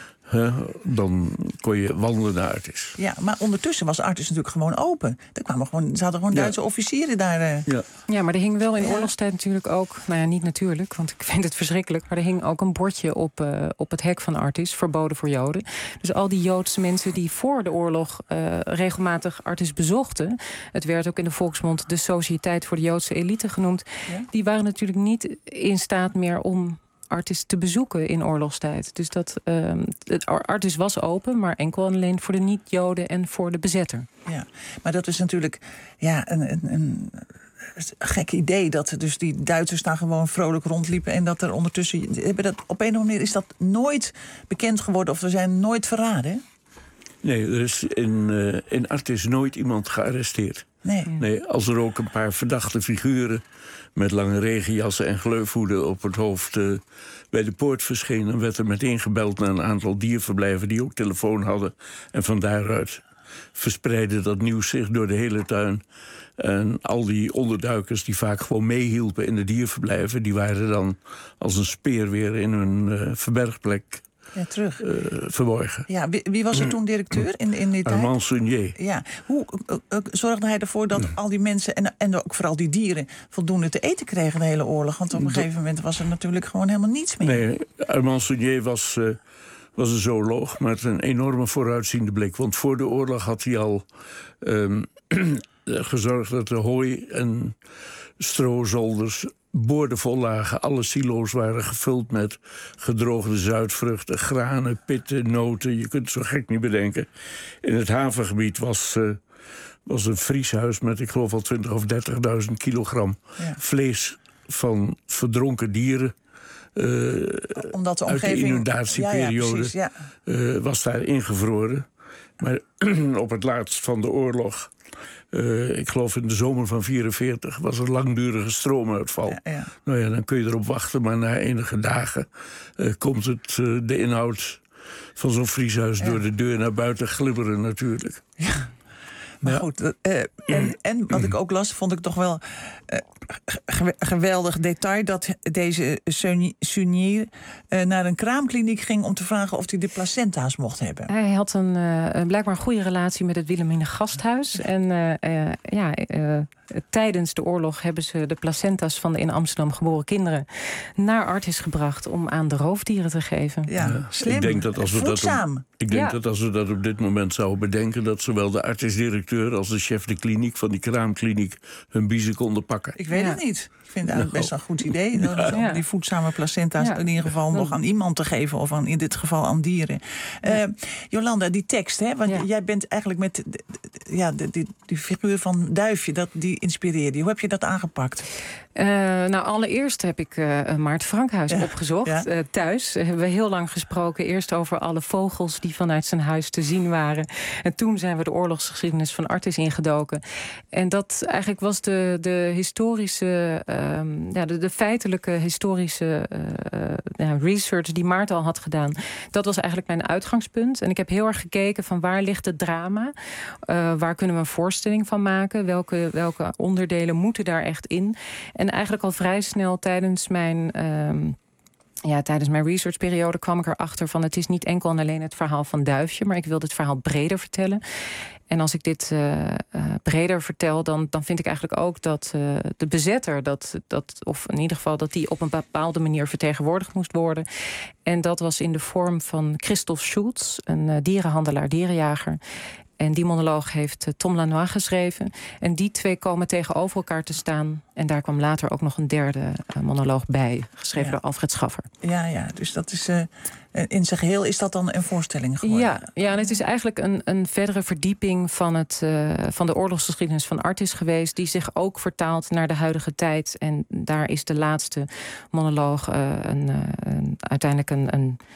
dan kon je wandelen naar Artis. Ja, maar ondertussen was Artis natuurlijk gewoon open. Er zaten gewoon Duitse officieren daar. Ja, maar er hing wel in oorlogstijd natuurlijk ook, nou ja, niet natuurlijk, want ik vind het verschrikkelijk, maar er hing ook een bordje op het hek van Artis, verboden voor Joden. Dus al die Joodse mensen die voor de oorlog regelmatig Artis bezochten, het werd ook in de volksmond de Sociëteit voor de Joodse Elite genoemd, die waren natuurlijk niet in staat meer om Artis te bezoeken in oorlogstijd. Dus Artis was open, maar enkel alleen voor de niet-Joden en voor de bezetter. Ja, maar dat is natuurlijk een gek idee dat dus die Duitsers daar gewoon vrolijk rondliepen en dat er ondertussen op een of andere manier is dat nooit bekend geworden of er zijn nooit verraden. Nee, er is in Artis nooit iemand gearresteerd. Nee, als er ook een paar verdachte figuren met lange regenjassen en gleufhoeden op het hoofd bij de poort verschenen, werd er meteen gebeld naar een aantal dierverblijven die ook telefoon hadden. En van daaruit verspreidde dat nieuws zich door de hele tuin. En al die onderduikers die vaak gewoon meehielpen in de dierverblijven, die waren dan als een speer weer in hun verbergplek terug verborgen. Ja, wie was er toen directeur in die tijd? Armand Saunier. Ja, hoe zorgde hij ervoor dat al die mensen en ook vooral die dieren voldoende te eten kregen de hele oorlog? Want op een gegeven moment was er natuurlijk gewoon helemaal niets meer. Nee, Armand Saunier was was een zooloog met een enorme vooruitziende blik. Want voor de oorlog had hij al gezorgd dat de hooi en strozolders boordevol lagen. Alle silo's waren gevuld met gedroogde zuidvruchten, granen, pitten, noten. Je kunt het zo gek niet bedenken. In het havengebied was een vrieshuis met, ik geloof al 20.000 of 30.000 kilogram vlees van verdronken dieren. Omdat de uit de inundatieperiode was daar ingevroren. Maar op het laatst van de oorlog, ik geloof in de zomer van 1944, was er langdurige stroomuitval. Nou ja, dan kun je erop wachten, maar na enige dagen komt de inhoud van zo'n vrieshuis door de deur naar buiten glibberen natuurlijk. Ja. Maar goed, en wat ik ook las, vond ik toch wel geweldig detail, dat deze Sunier naar een kraamkliniek ging om te vragen of hij de placenta's mocht hebben. Hij had blijkbaar een goede relatie met het Wilhelmina Gasthuis. En tijdens de oorlog hebben ze de placenta's van de in Amsterdam geboren kinderen naar Artis gebracht om aan de roofdieren te geven. Ja, slim. Ik denk dat als we dat op dit moment zouden bedenken, dat zowel de artis-directeur als de chef de kliniek van die kraamkliniek hun biezen konden pakken. Ik weet het niet. Ik vind het best wel een goed idee. Om die voedzame placenta's in ieder geval nog aan iemand te geven. Of in dit geval aan dieren. Jolanda, die tekst, hè? Want jij bent eigenlijk met die figuur van Duifje, die inspireerde je. Hoe heb je dat aangepakt? Allereerst heb ik Maarten Frankhuis opgezocht. Thuis hebben we heel lang gesproken. Eerst over alle vogels die vanuit zijn huis te zien waren. En toen zijn we de oorlogsgeschiedenis van Artis ingedoken. En dat eigenlijk was de historische, de feitelijke historische research die Maarten al had gedaan. Dat was eigenlijk mijn uitgangspunt. En ik heb heel erg gekeken van waar ligt het drama? Waar kunnen we een voorstelling van maken? Welke onderdelen moeten daar echt in? En eigenlijk al vrij snel tijdens mijn researchperiode kwam ik erachter van het is niet enkel en alleen het verhaal van Duifje, maar ik wil dit verhaal breder vertellen. En als ik dit breder vertel, dan vind ik eigenlijk ook dat de bezetter, of in ieder geval dat die op een bepaalde manier vertegenwoordigd moest worden. En dat was in de vorm van Christoph Schulz, een dierenhandelaar, dierenjager. En die monoloog heeft Tom Lanois geschreven. En die twee komen tegenover elkaar te staan. En daar kwam later ook nog een derde monoloog bij. Geschreven door Alfred Schaffer. Ja, dus dat is in zijn geheel is dat dan een voorstelling geworden? Ja, en het is eigenlijk een verdere verdieping van de oorlogsgeschiedenis van Artis geweest. Die zich ook vertaalt naar de huidige tijd. En daar is de laatste monoloog uiteindelijk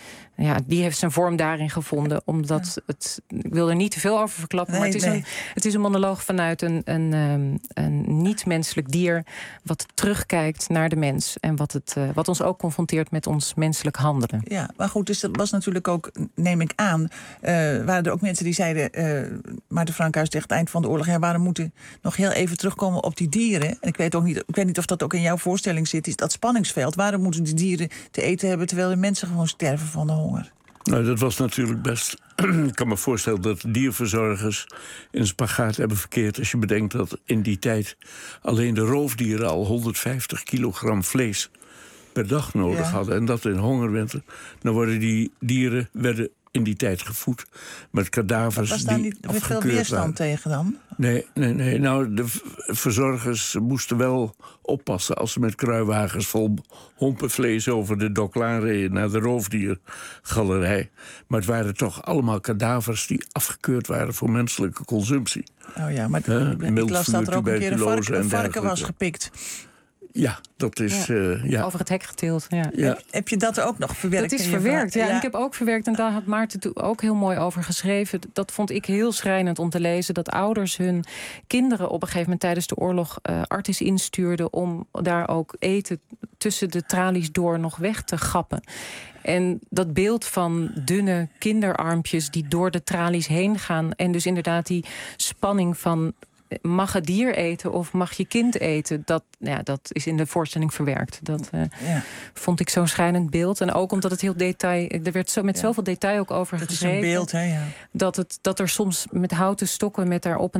die heeft zijn vorm daarin gevonden. Omdat ik wil er niet te veel over verklappen. Maar het is een monoloog vanuit een niet-menselijk dier wat terugkijkt naar de mens. En wat ons ook confronteert met ons menselijk handelen. Ja, maar goed, dus dat was natuurlijk ook, neem ik aan, waren er ook mensen die zeiden, Maarten Frankhuis tegen het eind van de oorlog, waarom moeten nog heel even terugkomen op die dieren? En ik weet niet of dat ook in jouw voorstelling zit, is dat spanningsveld. Waarom moeten die dieren te eten hebben terwijl de mensen gewoon sterven van de honger? Nou, dat was natuurlijk best. Ik kan me voorstellen dat dierverzorgers in een spagaat hebben verkeerd. Als je bedenkt dat in die tijd alleen de roofdieren al 150 kilogram vlees per dag nodig hadden. En dat in hongerwinter. Dan worden die dieren in die tijd gevoed met kadavers. Was daar niet veel weerstand tegen dan? Nee. Nou, de verzorgers moesten wel oppassen als ze met kruiwagens vol hompenvlees over de Doklaan reden naar de roofdiergalerij. Maar het waren toch allemaal kadavers die afgekeurd waren voor menselijke consumptie. Oh ja, maar ik las dat er ook een keer een varken was gepikt. Ja, dat is... Over het hek getild, Heb je dat ook nog verwerkt? Dat is verwerkt, En ik heb ook verwerkt, en daar had Maarten toen ook heel mooi over geschreven. Dat vond ik heel schrijnend om te lezen. Dat ouders hun kinderen op een gegeven moment tijdens de oorlog Artis instuurden om daar ook eten tussen de tralies door nog weg te gappen. En dat beeld van dunne kinderarmpjes die door de tralies heen gaan. En dus inderdaad die spanning van mag het dier eten of mag je kind eten? Dat is in de voorstelling verwerkt. Dat vond ik zo'n schrijnend beeld. En ook omdat het heel er werd met zoveel detail ook over geschreven. Dat is een beeld, hè? Ja. Dat er soms met houten stokken met daarop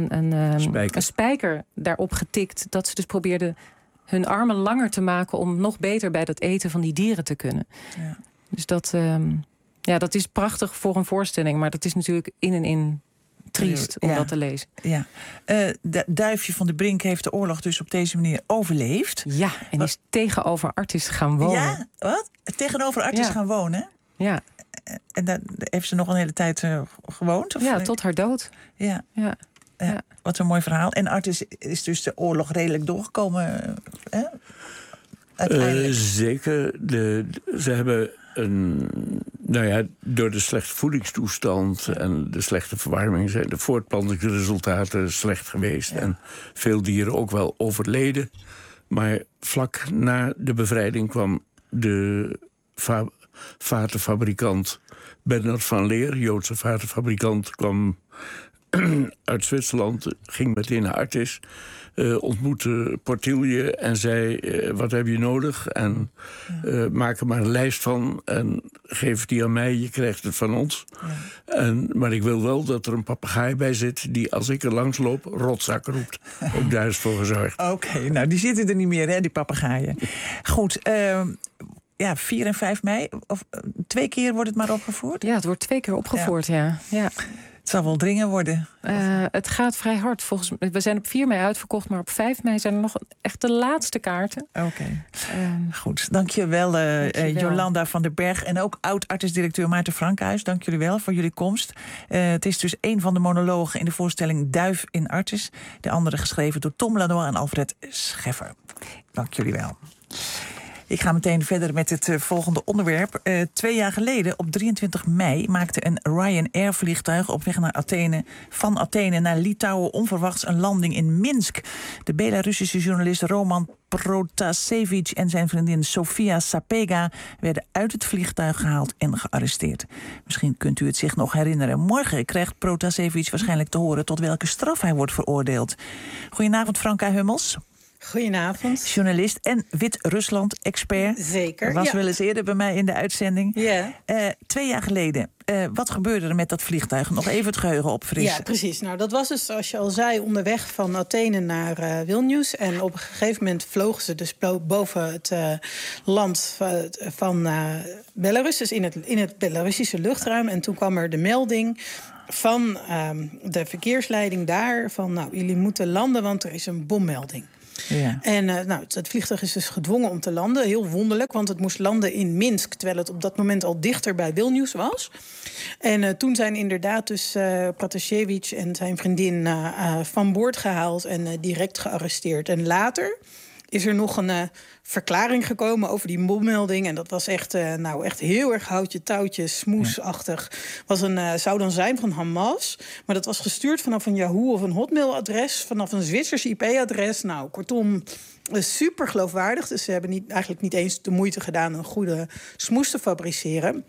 een spijker daarop getikt. Dat ze dus probeerden hun armen langer te maken om nog beter bij dat eten van die dieren te kunnen. Ja. Dus dat... Ja, dat is prachtig voor een voorstelling, maar dat is natuurlijk in en in triest om dat te lezen. Ja. Duifje van de Brink heeft de oorlog dus op deze manier overleefd. Ja, en is tegenover Artis gaan wonen. Ja, wat? Tegenover Artis gaan wonen? Ja. En daar heeft ze nog een hele tijd gewoond? Of tot haar dood. Ja. Wat een mooi verhaal. En Artis is dus de oorlog redelijk doorgekomen, uiteindelijk. Zeker. Ze hebben door de slechte voedingstoestand en de slechte verwarming zijn de voortplantingsresultaten slecht geweest. Ja. En veel dieren ook wel overleden. Maar vlak na de bevrijding kwam de vatenfabrikant Bernard van Leer, Joodse vatenfabrikant, kwam uit Zwitserland, ging meteen naar Artis, ontmoette Portilje en zei: wat heb je nodig? En maak er maar een lijst van en geef die aan mij, je krijgt het van ons. Ja. Maar ik wil wel dat er een papegaai bij zit die, als ik er langs loop, rotzak roept. Ook daar is voor gezorgd. Oké, nou die zitten er niet meer, hè, die papegaaien. Goed, 4 en 5 mei, of 2 keer wordt het maar opgevoerd? Ja, het wordt 2 keer opgevoerd, ja. Het zal wel dringen worden. Het gaat vrij hard. We zijn op 4 mei uitverkocht, maar op 5 mei zijn er nog echt de laatste kaarten. Oké. Goed, dankjewel Jolanda van den Berg en ook oud-artisdirecteur Maarten Frankhuis. Dank jullie wel voor jullie komst. Het is dus een van de monologen in de voorstelling Duif in Artis. De andere geschreven door Tom Lanois en Alfred Scheffer. Dank jullie wel. Ik ga meteen verder met het volgende onderwerp. 2 jaar geleden, op 23 mei, maakte een Ryanair-vliegtuig op weg naar Athene, van Athene naar Litouwen, onverwachts een landing in Minsk. De Belarussische journalist Roman Protasevich en zijn vriendin Sofia Sapega werden uit het vliegtuig gehaald en gearresteerd. Misschien kunt u het zich nog herinneren. Morgen krijgt Protasevich waarschijnlijk te horen tot welke straf hij wordt veroordeeld. Goedenavond, Franka Hummels. Goedenavond. Journalist en Wit-Rusland-expert. Zeker. Was wel eens eerder bij mij in de uitzending. Ja. 2 jaar geleden. Wat gebeurde er met dat vliegtuig? Nog even het geheugen opfrissen. Ja, precies. Nou, dat was dus, zoals je al zei, onderweg van Athene naar Vilnius. En op een gegeven moment vlogen ze dus boven het land van Belarus. Dus in het Belarussische luchtruim. En toen kwam er de melding van de verkeersleiding daar van: nou, jullie moeten landen, want er is een bommelding. Ja. En het vliegtuig is dus gedwongen om te landen. Heel wonderlijk, want het moest landen in Minsk, terwijl het op dat moment al dichter bij Vilnius was. En toen zijn inderdaad dus Protasevich en zijn vriendin van boord gehaald en direct gearresteerd. En later is er nog een verklaring gekomen over die bommelding. En dat was echt heel erg houtje touwtje, smoesachtig. Zou dan zijn van Hamas. Maar dat was gestuurd vanaf een Yahoo of een Hotmail-adres, vanaf een Zwitsers IP-adres. Nou, kortom, super geloofwaardig. Dus ze hebben eigenlijk niet eens de moeite gedaan een goede smoes te fabriceren.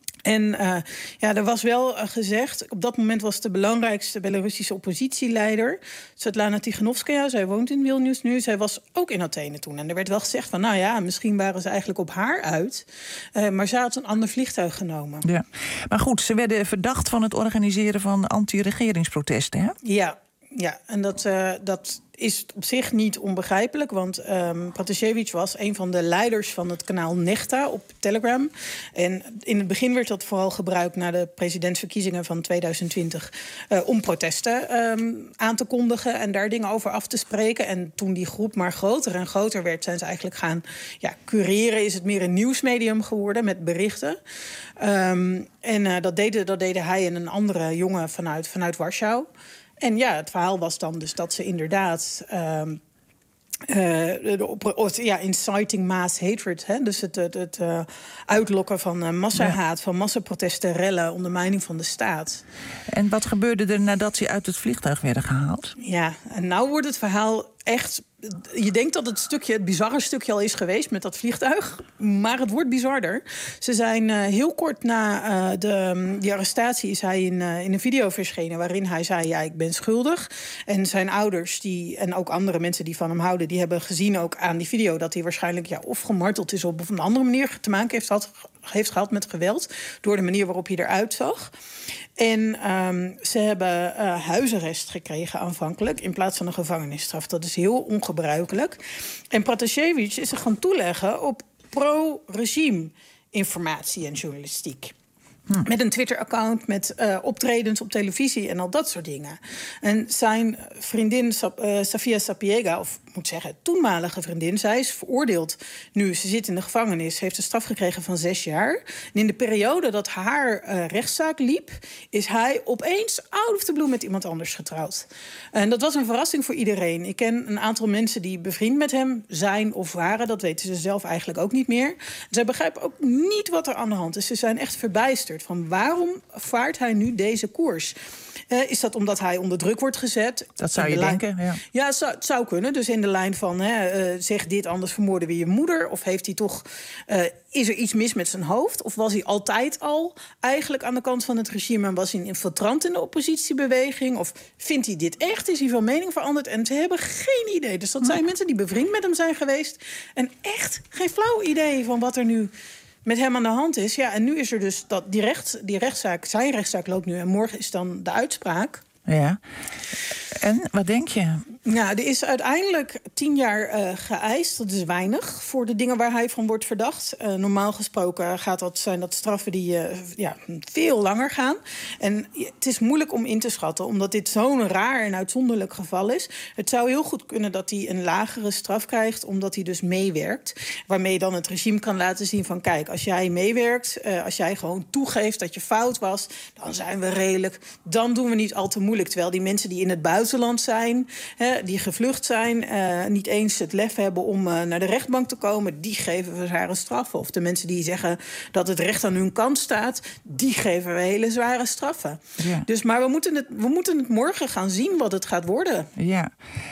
En er was wel gezegd, op dat moment was de belangrijkste Belarussische oppositieleider Svetlana Tikhanovskaya, zij woont in Vilnius nu, zij was ook in Athene toen. En er werd wel gezegd van, misschien waren ze eigenlijk op haar uit. Maar zij had een ander vliegtuig genomen. Ja. Maar goed, ze werden verdacht van het organiseren van anti-regeringsprotesten, hè? Ja, en dat is op zich niet onbegrijpelijk, want Protasevich was een van de leiders van het kanaal Nechta op Telegram. En in het begin werd dat vooral gebruikt na de presidentsverkiezingen van 2020... om protesten aan te kondigen en daar dingen over af te spreken. En toen die groep maar groter en groter werd, zijn ze eigenlijk gaan cureren. Is het meer een nieuwsmedium geworden met berichten. Dat deden hij en een andere jongen vanuit Warschau. En het verhaal was dan dus dat ze inderdaad inciting mass hatred, hè? Dus het uitlokken van massahaat, van massaprotesten, rellen, ondermijning van de staat. En wat gebeurde er nadat ze uit het vliegtuig werden gehaald? Ja, en nou wordt het verhaal echt. Je denkt dat het bizarre stukje al is geweest met dat vliegtuig. Maar het wordt bizarder. Ze zijn heel kort na die arrestatie is hij in een video verschenen waarin hij zei: ik ben schuldig. En zijn ouders en ook andere mensen die van hem houden, die hebben gezien ook aan die video dat hij waarschijnlijk of gemarteld is of een andere manier te maken heeft gehad met geweld. Door de manier waarop hij eruit zag. En ze hebben huisarrest gekregen aanvankelijk in plaats van een gevangenisstraf. Dat is heel ongebruikelijk. En Protasevich is zich gaan toeleggen op pro-regime informatie en journalistiek. Met een Twitter-account, met optredens op televisie en al dat soort dingen. En zijn vriendin Safia Sapiega, of ik moet zeggen toenmalige vriendin, zij is veroordeeld nu. Ze zit in de gevangenis, heeft een straf gekregen van 6 jaar. En in de periode dat haar rechtszaak liep, is hij opeens out of the blue met iemand anders getrouwd. En dat was een verrassing voor iedereen. Ik ken een aantal mensen die bevriend met hem zijn of waren. Dat weten ze zelf eigenlijk ook niet meer. Zij begrijpen ook niet wat er aan de hand is. Ze zijn echt verbijsterd van waarom vaart hij nu deze koers? Is dat omdat hij onder druk wordt gezet? Dat zou je denken, ja. Ja, het zou kunnen. Dus in de lijn van zeg dit, anders vermoorden we je moeder. Of heeft hij toch, is er iets mis met zijn hoofd? Of was hij altijd al eigenlijk aan de kant van het regime en was hij een infiltrant in de oppositiebeweging? Of vindt hij dit echt? Is hij van mening veranderd? En ze hebben geen idee. Dus dat zijn mensen die bevriend met hem zijn geweest en echt geen flauw idee van wat er nu met hem aan de hand is. Ja, en nu is er dus die rechtszaak, zijn rechtszaak loopt nu en morgen is dan de uitspraak. Ja. En wat denk je? Ja, er is uiteindelijk 10 jaar geëist. Dat is weinig voor de dingen waar hij van wordt verdacht. Normaal gesproken zijn dat straffen die veel langer gaan. En het is moeilijk om in te schatten, omdat dit zo'n raar en uitzonderlijk geval is. Het zou heel goed kunnen dat hij een lagere straf krijgt, omdat hij dus meewerkt. Waarmee dan het regime kan laten zien van, kijk, als jij meewerkt, als jij gewoon toegeeft dat je fout was, dan zijn we redelijk. Dan doen we niet al te moeilijk. Terwijl die mensen die in het buitenland zijn, die gevlucht zijn, niet eens het lef hebben om naar de rechtbank te komen, die geven we zware straffen. Of de mensen die zeggen dat het recht aan hun kant staat, die geven we hele zware straffen. Ja. Dus, maar we moeten het morgen gaan zien wat het gaat worden. Ja.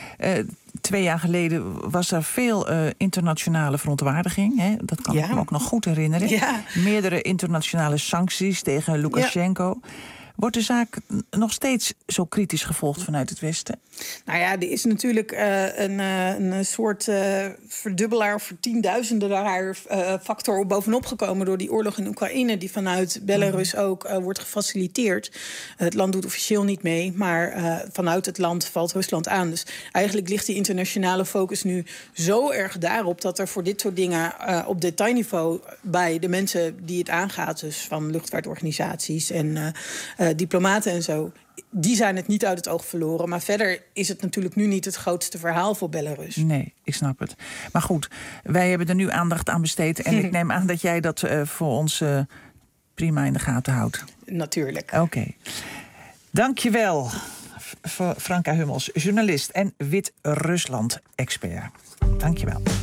2 jaar geleden was er veel internationale verontwaardiging. Hè? Dat kan ik me ook nog goed herinneren. Ja. Meerdere internationale sancties tegen Lukasjenko. Ja. Wordt de zaak nog steeds zo kritisch gevolgd vanuit het Westen? Nou ja, er is natuurlijk een soort verdubbelaar of vertienduizendelaar factor bovenop gekomen door die oorlog in Oekraïne, die vanuit Belarus ook wordt gefaciliteerd. Het land doet officieel niet mee, maar vanuit het land valt Rusland aan. Dus eigenlijk ligt die internationale focus nu zo erg daarop dat er voor dit soort dingen op detailniveau bij de mensen die het aangaat, dus van luchtvaartorganisaties en diplomaten en zo, die zijn het niet uit het oog verloren. Maar verder is het natuurlijk nu niet het grootste verhaal voor Belarus. Nee, ik snap het. Maar goed, wij hebben er nu aandacht aan besteed. En ik neem aan dat jij dat voor ons prima in de gaten houdt. Natuurlijk. Oké. Dank je wel, Franka Hummels, journalist en Wit-Rusland-expert. Dank je wel.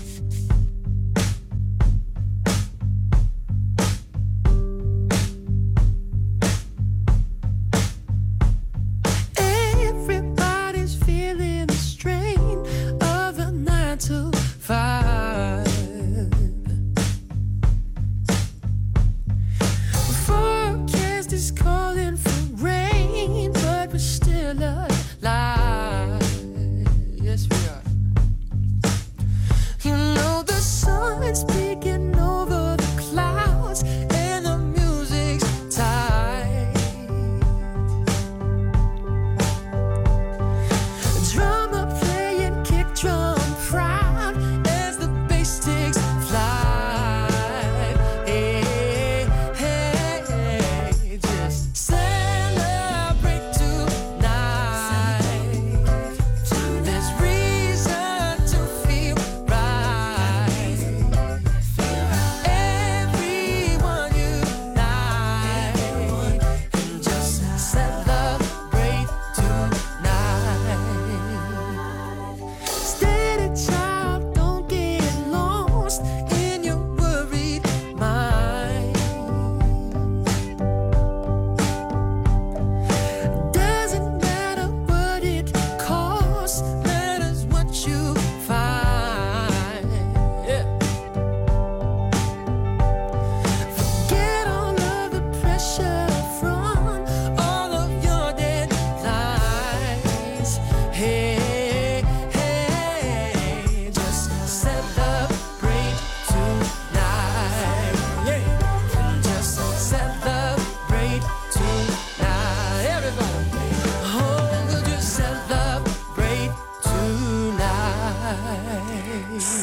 You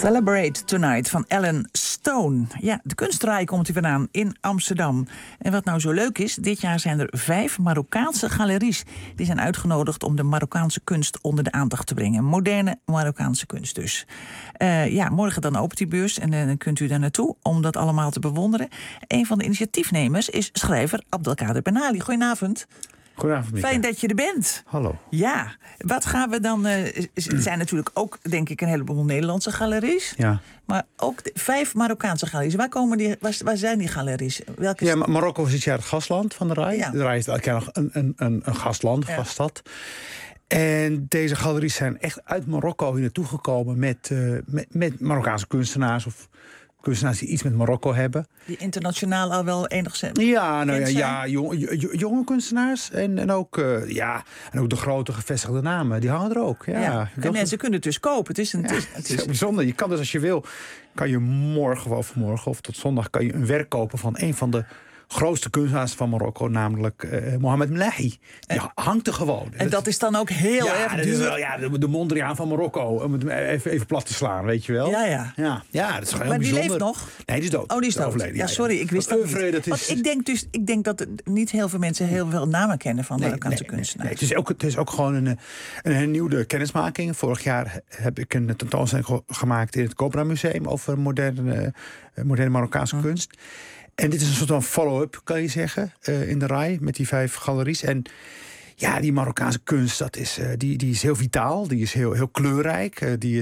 Celebrate Tonight van Ellen Stone. Ja, de kunstraai komt hier vandaan in Amsterdam. En wat nou zo leuk is, dit jaar zijn er 5 Marokkaanse galeries. Die zijn uitgenodigd om de Marokkaanse kunst onder de aandacht te brengen. Moderne Marokkaanse kunst dus. Morgen dan opent die beurs en dan kunt u daar naartoe om dat allemaal te bewonderen. Een van de initiatiefnemers is schrijver Abdelkader Benali. Goedenavond. Goedenavond, Mieke. Fijn dat je er bent. Hallo. Ja, wat gaan we dan... Het zijn natuurlijk ook, denk ik, een heleboel Nederlandse galeries. Ja. Maar ook 5 Marokkaanse galeries. Waar zijn die galeries? Marokko is dit jaar het gastland van de RAI. Ja. De RAI is elk jaar nog een gastland, gaststad. En deze galeries zijn echt uit Marokko hier naartoe gekomen met Marokkaanse kunstenaars of kunstenaars die iets met Marokko hebben. Die internationaal al wel enigszins... jonge kunstenaars. En ook de grote gevestigde namen, die hangen er ook. Ja. En mensen kunnen het dus kopen. Het is heel bijzonder. Je kan dus als je wil, kan je morgen of vanmorgen of tot zondag kan je een werk kopen van een van de grootste kunstenaars van Marokko, namelijk Mohamed Mlahi. Die hangt er gewoon. En dat is dan ook heel erg duur. De Mondriaan van Marokko, om het even plat te slaan, weet je wel. Ja, dat is gewoon heel maar bijzonder. die leeft nog? Nee, die is dood. Oh, die is dood. Overleden. Ja, sorry, ik wist dat niet. Want ik denk dat niet heel veel mensen heel veel namen kennen van Marokkaanse kunstenaars. Nee, het is ook gewoon een hernieuwde kennismaking. Vorig jaar heb ik een tentoonstelling gemaakt in het Cobra Museum over moderne Marokkaanse kunst. En dit is een soort van follow-up, kan je zeggen, in de RAI met die 5 galeries. En ja, die Marokkaanse kunst, die is heel vitaal, die is heel kleurrijk, die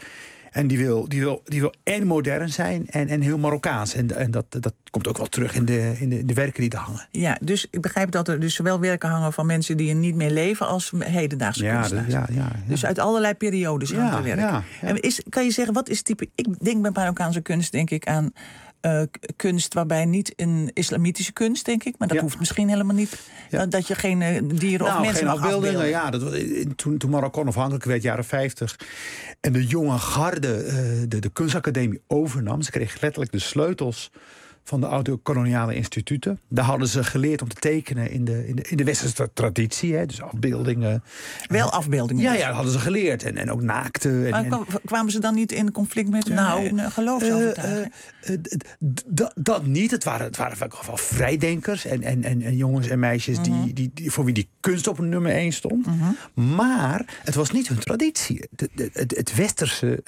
wil en modern zijn en heel Marokkaans. En dat komt ook wel terug in de werken die er hangen. Ja, dus ik begrijp dat er dus zowel werken hangen van mensen die er niet meer leven als hedendaagse kunstenaars. Ja. Dus uit allerlei periodes hangt er werk. Ja. En kan je zeggen, wat is type... Ik denk bij Marokkaanse kunst, denk ik aan kunst waarbij niet een islamitische kunst, denk ik. Maar dat hoeft misschien helemaal niet. Dat je geen dieren of mensen mag afbeelden. Toen Marokko onafhankelijk werd, jaren 50... en de jonge garde de kunstacademie overnam. Ze kregen letterlijk de sleutels van de oude koloniale instituten. Daar hadden ze geleerd om te tekenen in de westerse traditie. Hè, dus afbeeldingen. Wel afbeeldingen? Ja, dat hadden ze geleerd. En ook naakte. Kwamen ze dan niet in conflict met hun geloofsovertuiging? Dat niet. Het waren vaak wel vrijdenkers. En jongens en meisjes voor wie die kunst op nummer 1 stond. Maar het was niet hun traditie. Het westerse...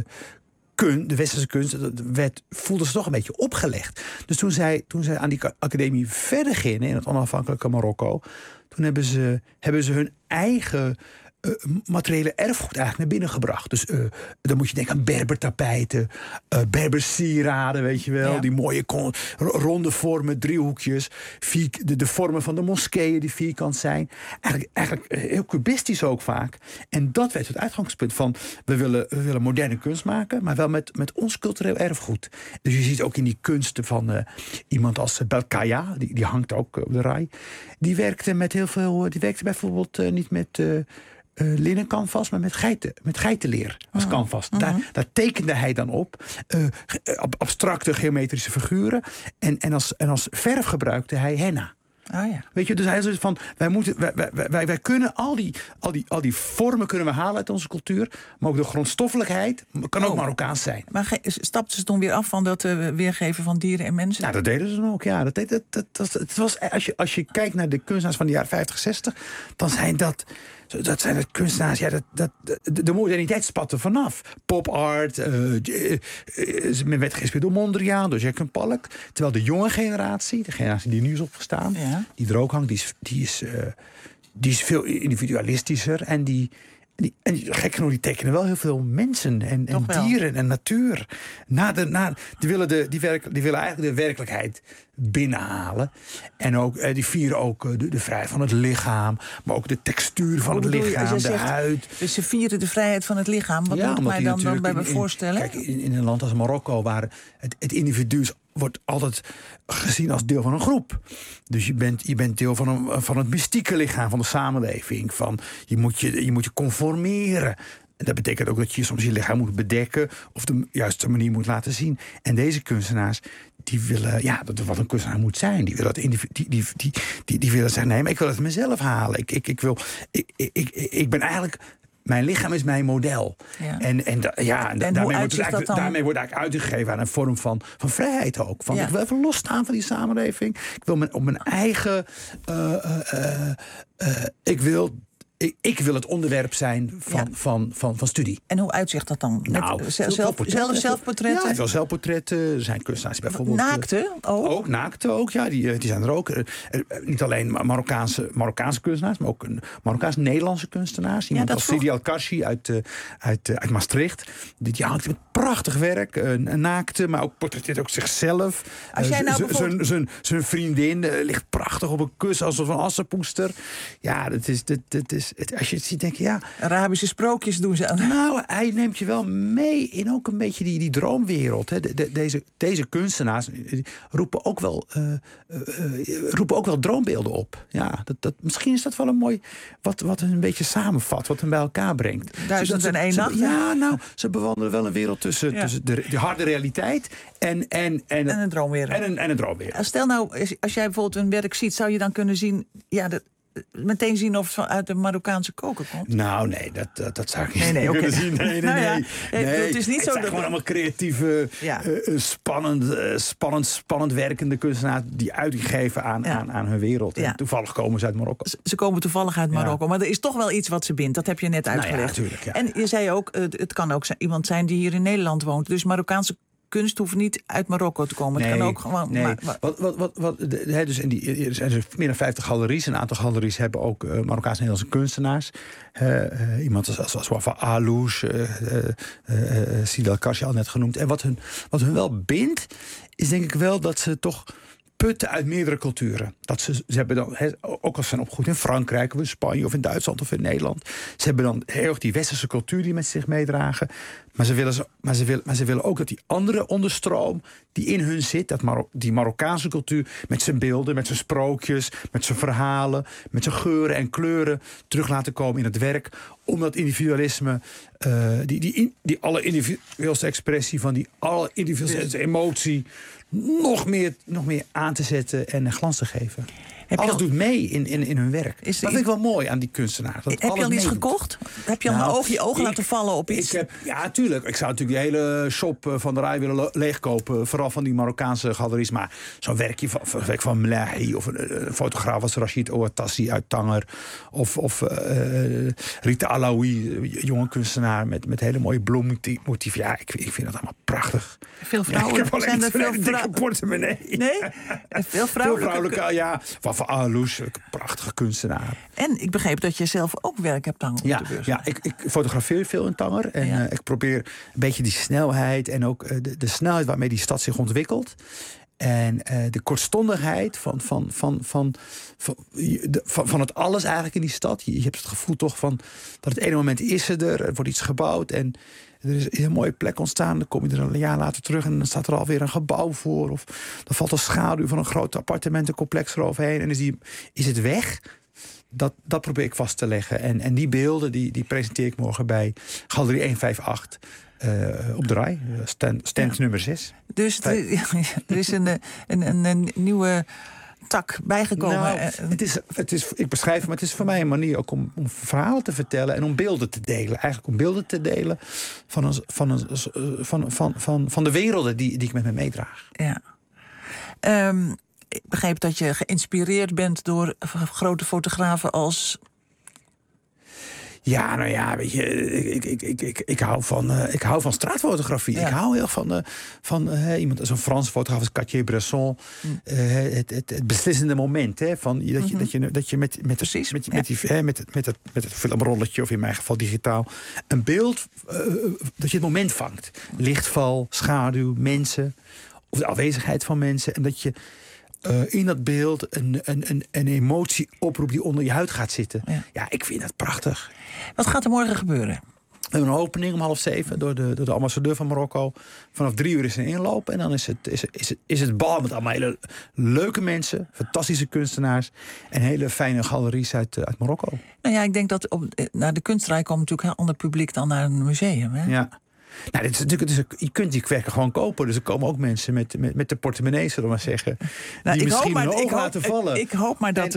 de westerse kunst voelde ze toch een beetje opgelegd. Dus toen zij aan die academie verder gingen in het onafhankelijke Marokko, toen hebben ze hun eigen materiële erfgoed eigenlijk naar binnen gebracht. Dus dan moet je denken aan berbertapijten, berbersieraden, weet je wel. Ja. Die mooie ronde vormen, driehoekjes, de vormen van de moskeeën die vierkant zijn. Eigenlijk heel cubistisch ook vaak. En dat werd het uitgangspunt van we willen moderne kunst maken, maar wel met ons cultureel erfgoed. Dus je ziet ook in die kunsten van iemand als Belkaya, die hangt ook op de RAI. Die werkte met heel veel. Die werkte bijvoorbeeld niet met linnen canvas, maar met geitenleer als canvas. Daar tekende hij dan op. Abstracte geometrische figuren. En als verf gebruikte hij henna. Weet je, dus hij is van, wij kunnen al die vormen kunnen we halen uit onze cultuur, maar ook de grondstoffelijkheid kan ook Marokkaans zijn. Maar stapten ze toen weer af van dat weergeven van dieren en mensen? Ja, dat deden ze dan ook. Ja, het was, als je kijkt naar de kunstenaars van de jaren 50, 60, dan zijn dat zijn de kunstenaars, de moderniteit spat er vanaf. Pop art, men werd geïnspireerd door Mondriaan, door Jacques Pollock. Terwijl de jonge generatie, de generatie die nu is opgestaan, die er ook hangt, die is veel individualistischer. En gek genoeg, die tekenen wel heel veel mensen en dieren en natuur. Die willen eigenlijk de werkelijkheid binnenhalen. En ook, die vieren ook de vrijheid van het lichaam, maar ook de textuur van het lichaam, de huid. Dus ze vieren de vrijheid van het lichaam. Wat moet ik mij dan bij me voorstellen? Kijk, in een land als Marokko, waar het individu wordt altijd gezien als deel van een groep. Dus je bent deel van het mystieke lichaam van de samenleving. Je moet je conformeren. Dat betekent ook dat je soms je lichaam moet bedekken of de juiste manier moet laten zien. En deze kunstenaars, die willen, wat een kunstenaar moet zijn. Die willen die willen zeggen, nee, maar ik wil het mezelf halen. Ik ben eigenlijk mijn lichaam is mijn model. Ja. Daarmee wordt eigenlijk uitgegeven aan een vorm van vrijheid ook. Ik wil even losstaan van die samenleving. Ik wil op mijn eigen... Ik wil het onderwerp zijn van studie. En hoe uitzicht dat dan? Zelfportretten? Ja, veel zelfportretten. Er zijn kunstenaars bijvoorbeeld... Naakte ook? Naakte ook, ja. Die zijn er ook. Niet alleen Marokkaanse kunstenaars, maar ook Marokkaans-Nederlandse kunstenaars. Iemand als Sidi El-Karshi uit Maastricht. Die hangt met prachtig werk. Naakte, maar ook portretteert ook zichzelf. Als jij nou bijvoorbeeld... Zijn vriendin ligt prachtig op een kussen als een assenpoester. Ja, dat is... als je het ziet, denk je, ja... Arabische sprookjes doen ze aan. Nou, hij neemt je wel mee in ook een beetje die droomwereld. Hè. Deze kunstenaars roepen ook wel droombeelden op. Ja, misschien is dat wel een mooi... wat een beetje samenvat, wat hem bij elkaar brengt. 1001 nachten. Ja, nou, ze bewandelen wel een wereld tussen de harde realiteit en een droomwereld. En een droomwereld. Stel nou, als jij bijvoorbeeld een werk ziet, zou je dan kunnen zien... meteen zien of het uit de Marokkaanse koker komt? Nou, nee, dat zou ik niet kunnen zien. Nee. Het is niet zo zijn gewoon allemaal creatieve, spannend werkende kunstenaars die uiting geven aan hun wereld. En toevallig komen ze uit Marokko. Ze komen toevallig uit Marokko, maar er is toch wel iets wat ze bindt. Dat heb je net uitgelegd. Natuurlijk, ja. En je zei ook, het kan ook iemand zijn die hier in Nederland woont. Dus Marokkaanse kunst hoeft niet uit Marokko te komen. Het kan ook gewoon... Nee. Dus er zijn meer dan 50 galeries. Een aantal galeries hebben ook Marokkaans-Nederlandse kunstenaars. Iemand als Wafa Alouche, Sidi El-Karshi al net genoemd. En wat hun wel bindt, is denk ik wel dat ze toch putten uit meerdere culturen. Dat ze hebben dan, ook als ze zijn opgegroeid in Frankrijk of in Spanje of in Duitsland of in Nederland. Ze hebben dan heel erg die westerse cultuur die met zich meedragen. Maar ze willen ook dat die andere onderstroom die in hun zit, die Marokkaanse cultuur, met zijn beelden, met zijn sprookjes, met zijn verhalen, met zijn geuren en kleuren terug laten komen in het werk. Om dat individualisme, die alle individuele expressie van die alle individuele emotie nog meer aan te zetten en glans te geven. Alles doet mee in hun werk. Dat vind ik wel mooi aan die kunstenaar. Heb je al iets gekocht? Heb je al je ogen laten vallen op iets? Ja, tuurlijk. Ik zou natuurlijk die hele shop van de Rij willen leegkopen. Vooral van die Marokkaanse galeries. Maar zo'n werkje van Mlahi of een fotograaf als Rachid Ouattassi uit Tanger. Of Rita Alaoui, jonge kunstenaar met hele mooie bloemmotieven. Ja, ik vind dat allemaal prachtig. Veel vrouwen? Ik heb alleen een dikke portemonnee. Nee? Veel vrouwelijke? Ja. Van Alouche, een prachtige kunstenaar. En ik begreep dat je zelf ook werk hebt hangen op de beurs. Ja, ik fotografeer veel in Tanger. En ik probeer een beetje die snelheid en ook de snelheid waarmee die stad zich ontwikkelt. En de kortstondigheid van het alles eigenlijk in die stad. Je hebt het gevoel toch van dat het ene moment is er wordt iets gebouwd en er is een mooie plek ontstaan. Dan kom je er een jaar later terug en dan staat er alweer een gebouw voor. Of dan valt een schaduw van een groot appartementencomplex eroverheen. En is het weg. Dat probeer ik vast te leggen. En die beelden die presenteer ik morgen bij Galerie 158 op de Rij. Stand nummer 6. Dus er is een nieuwe tak bijgekomen. Nou, ik beschrijf het, maar het is voor mij een manier ook om verhalen te vertellen en om beelden te delen. Eigenlijk om beelden te delen van de werelden die ik met me meedraag. Ja. Ik begreep dat je geïnspireerd bent door grote fotografen als... Ja, nou ja, weet je, ik hou van straatfotografie. Ja. Ik hou heel van iemand als een Franse fotograaf als Cartier-Bresson. Het beslissende moment, hè, van dat je met het filmrolletje of in mijn geval digitaal een beeld dat je het moment vangt. Lichtval, schaduw, mensen of de afwezigheid van mensen en dat je in dat beeld een emotie oproept die onder je huid gaat zitten. Ja, ik vind dat prachtig. Wat gaat er morgen gebeuren? We hebben een opening om 6:30 door de ambassadeur van Marokko. Vanaf 3 uur is er een inloop. En dan is het bal met allemaal hele leuke mensen. Fantastische kunstenaars. En hele fijne galeries uit Marokko. Nou ja, ik denk dat naar de kunstrij komt natuurlijk een heel ander publiek dan naar een museum. Hè? Ja. Nou, dit is natuurlijk, je kunt die kwekken gewoon kopen. Dus er komen ook mensen met de portemonnee, zullen we maar zeggen. Nou, die misschien hun ogen laten vallen. Ik hoop maar dat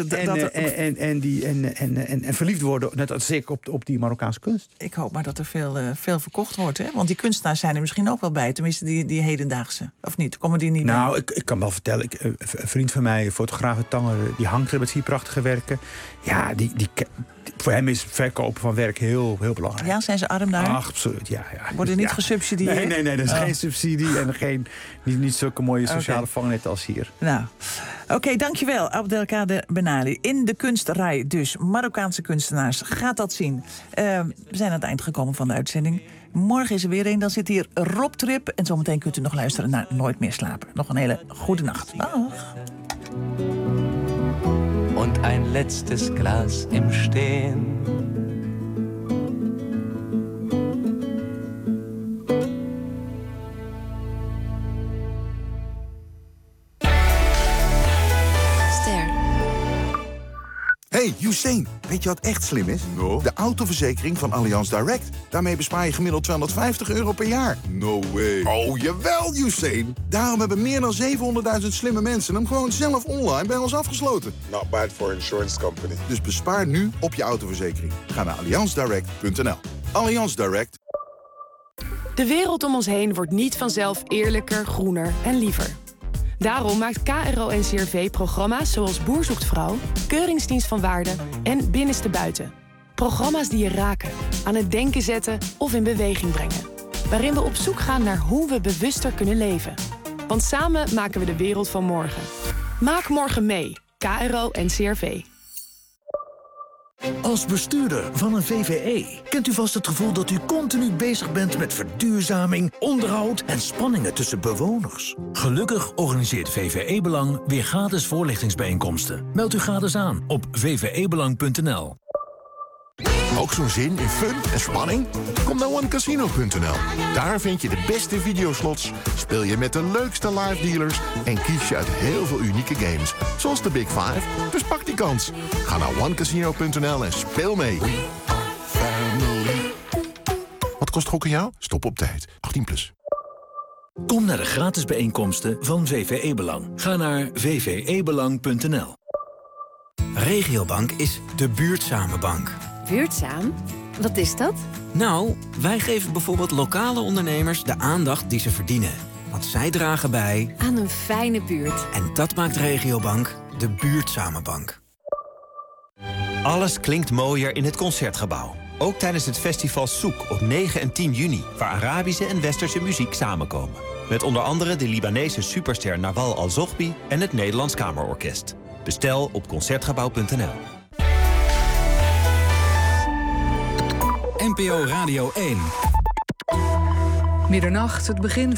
en verliefd worden, net als ik, op die Marokkaanse kunst. Ik hoop maar dat er veel verkocht wordt. Hè? Want die kunstenaars zijn er misschien ook wel bij. Tenminste, die hedendaagse. Of niet? Komen die niet bij? Nou, ik kan wel vertellen. Een vriend van mij, fotograaf Tanger, die hangt er met 4 prachtige werken. Ja, voor hem is verkopen van werk heel, heel belangrijk. Ja, zijn ze arm daar? Ach, absoluut, ja. Worden niet gesubsidieerd? Nee, dat is geen subsidie en niet zulke mooie sociale vangnetten als hier. Nou, oké, dankjewel, Abdelkader Benali. In de kunstrij dus, Marokkaanse kunstenaars. Gaat dat zien. We zijn aan het eind gekomen van de uitzending. Morgen is er weer een, dan zit hier Rob Trip. En zometeen kunt u nog luisteren naar Nooit meer slapen. Nog een hele goede nacht. Dag. Und ein letztes Glas im Stehen. Hey, Usain, weet je wat echt slim is? No. De autoverzekering van Allianz Direct. Daarmee bespaar je gemiddeld €250 per jaar. No way. Oh, jawel, Usain. Daarom hebben meer dan 700.000 slimme mensen hem gewoon zelf online bij ons afgesloten. Not bad for insurance company. Dus bespaar nu op je autoverzekering. Ga naar allianzdirect.nl. Allianz Direct. De wereld om ons heen wordt niet vanzelf eerlijker, groener en liever. Daarom maakt KRO-NCRV programma's zoals Boer zoekt vrouw, Keuringsdienst van Waarde en Binnenste Buiten. Programma's die je raken, aan het denken zetten of in beweging brengen. Waarin we op zoek gaan naar hoe we bewuster kunnen leven. Want samen maken we de wereld van morgen. Maak morgen mee. KRO-NCRV. Als bestuurder van een VVE kent u vast het gevoel dat u continu bezig bent met verduurzaming, onderhoud en spanningen tussen bewoners. Gelukkig organiseert VVE Belang weer gratis voorlichtingsbijeenkomsten. Meld u gratis aan op vvebelang.nl. Ook zo'n zin in fun en spanning? Kom naar OneCasino.nl. Daar vind je de beste videoslots, speel je met de leukste live dealers en kies je uit heel veel unieke games. Zoals de Big Five. Dus pak die kans. Ga naar OneCasino.nl en speel mee. Wat kost gokken jou? Stop op tijd. 18+. Kom naar de gratis bijeenkomsten van VVE Belang. Ga naar vvebelang.nl. Regiobank is de buurtzame bank. Buurtzaam? Wat is dat? Nou, wij geven bijvoorbeeld lokale ondernemers de aandacht die ze verdienen. Want zij dragen bij aan een fijne buurt. En dat maakt Regiobank de buurtzame bank. Alles klinkt mooier in het Concertgebouw. Ook tijdens het festival Souk op 9 en 10 juni... waar Arabische en Westerse muziek samenkomen. Met onder andere de Libanese superster Nawal Al-Zoghbi... en het Nederlands Kamerorkest. Bestel op Concertgebouw.nl. NPO Radio 1. Middernacht, het begin